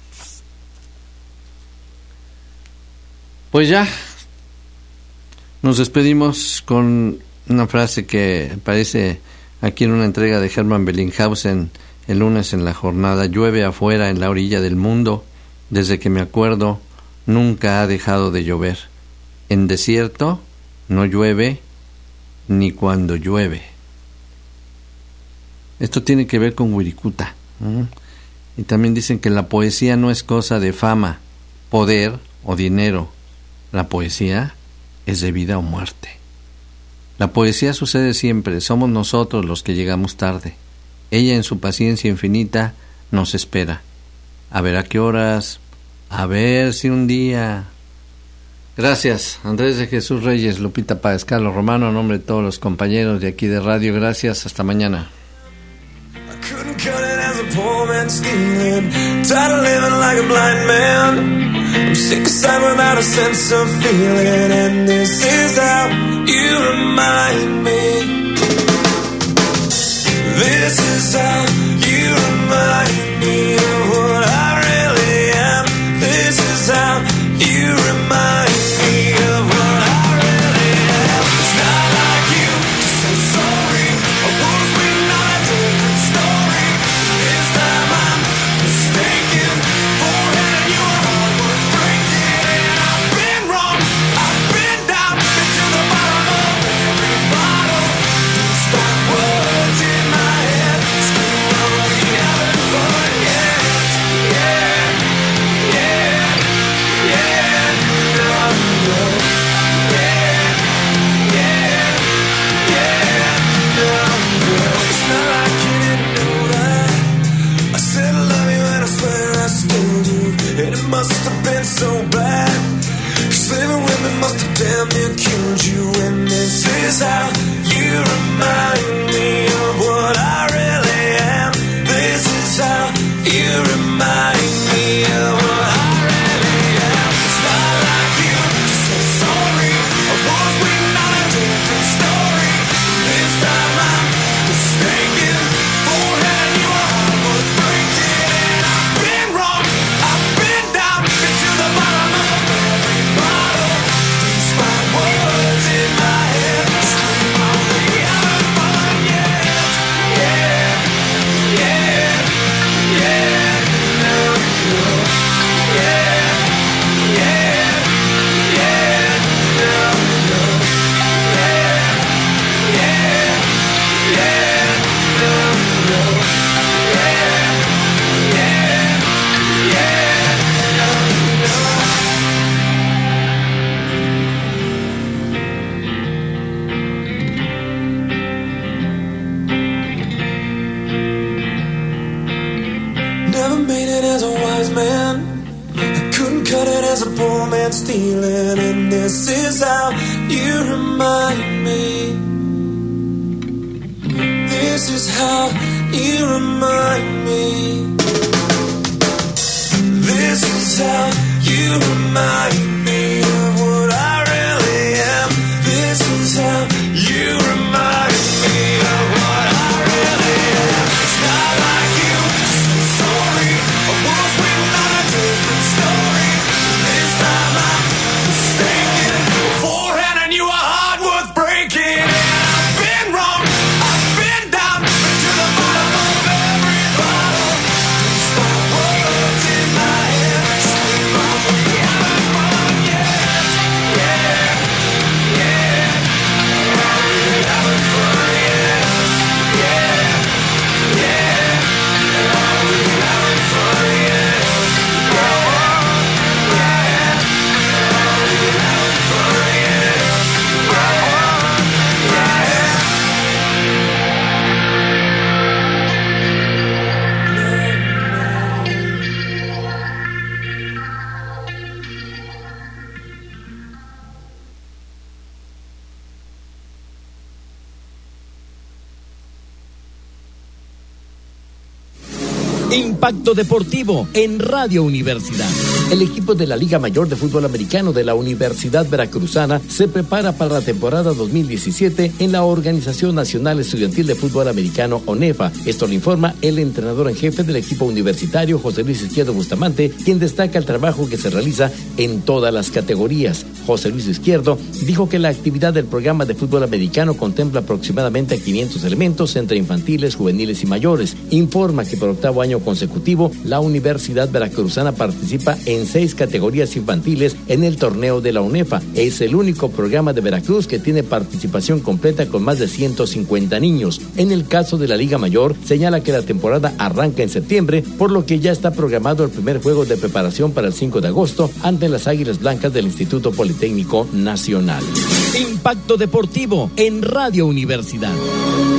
Pues ya nos despedimos con una frase que aparece aquí en una entrega de Hermann Bellinghausen el lunes en la jornada. Llueve afuera en la orilla del mundo, desde que me acuerdo nunca ha dejado de llover. En desierto no llueve ni cuando llueve. Esto tiene que ver con Wirikuta. Y también dicen que la poesía no es cosa de fama, poder o dinero. La poesía es de vida o muerte. La poesía sucede siempre, somos nosotros los que llegamos tarde. Ella en su paciencia infinita nos espera. A ver a qué horas, a ver si un día. Gracias, Andrés de Jesús Reyes, Lupita Páez, Carlos Romano, a nombre de todos los compañeros de aquí de radio, gracias, hasta mañana. Couldn't cut it as a poor man stealing. Tired of living like a blind man. I'm sick aside without a sense of feeling. And this is how you remind me. This is how you remind me of what I really am. This is how you remind me of what I really am. It's not like you to say sorry. I was waiting on a different story. This time I'm mistaken. Forehead, your heart was breaking. And I've been wrong. I've been down. Been to the bottom of every bottle. Despite words in my head. Screw on, we haven't fun yet. Yeah, yeah, yeah. No, no. Yeah, yeah, yeah. No, no. It's not like you didn't know that. I said I love you and I swear I still do. And it must have been so bad. 'Cause living with me must have damn near killed you. And this is how you remind me of what I really am. This is how you remind me of what I really am. It's not like you to say sorry. I was waiting on a different story. This time I'm mistaken. Forehead, your heart was breaking. And I've been wrong. I've been down. Been to the bottom of every bottle. Despite words in my head. Scream on, we haven't fun yet. Yeah, yeah, yeah. No, no. Yeah, yeah, yeah. No, no. Yeah, yeah, yeah. No, no. Yeah, yeah, yeah. No, no. Never made it as a wise man. I couldn't cut it as a poor man stealing. And this is how you remind me. This is how you remind me. This is how you remind me of what I really am. This is how you remind me of what I really am. It's not like you to say sorry. Impacto Deportivo en Radio Universidad. El equipo de la Liga Mayor de Fútbol Americano de la Universidad Veracruzana se prepara para la temporada 2017 en la Organización Nacional Estudiantil de Fútbol Americano, ONEFA. Esto lo informa el entrenador en jefe del equipo universitario, José Luis Izquierdo Bustamante, quien destaca el trabajo que se realiza en todas las categorías. José Luis Izquierdo dijo que la actividad del programa de fútbol americano contempla aproximadamente a 500 elementos entre infantiles, juveniles y mayores. Informa que por octavo año consecutivo la Universidad Veracruzana participa en 6 categorías infantiles en el torneo de la UNEFA. Es el único programa de Veracruz que tiene participación completa con más de 150 niños. En el caso de la Liga Mayor, señala que la temporada arranca en septiembre, por lo que ya está programado el primer juego de preparación para el 5 de agosto ante las Águilas Blancas del Instituto Politécnico Nacional. Impacto Deportivo en Radio Universidad.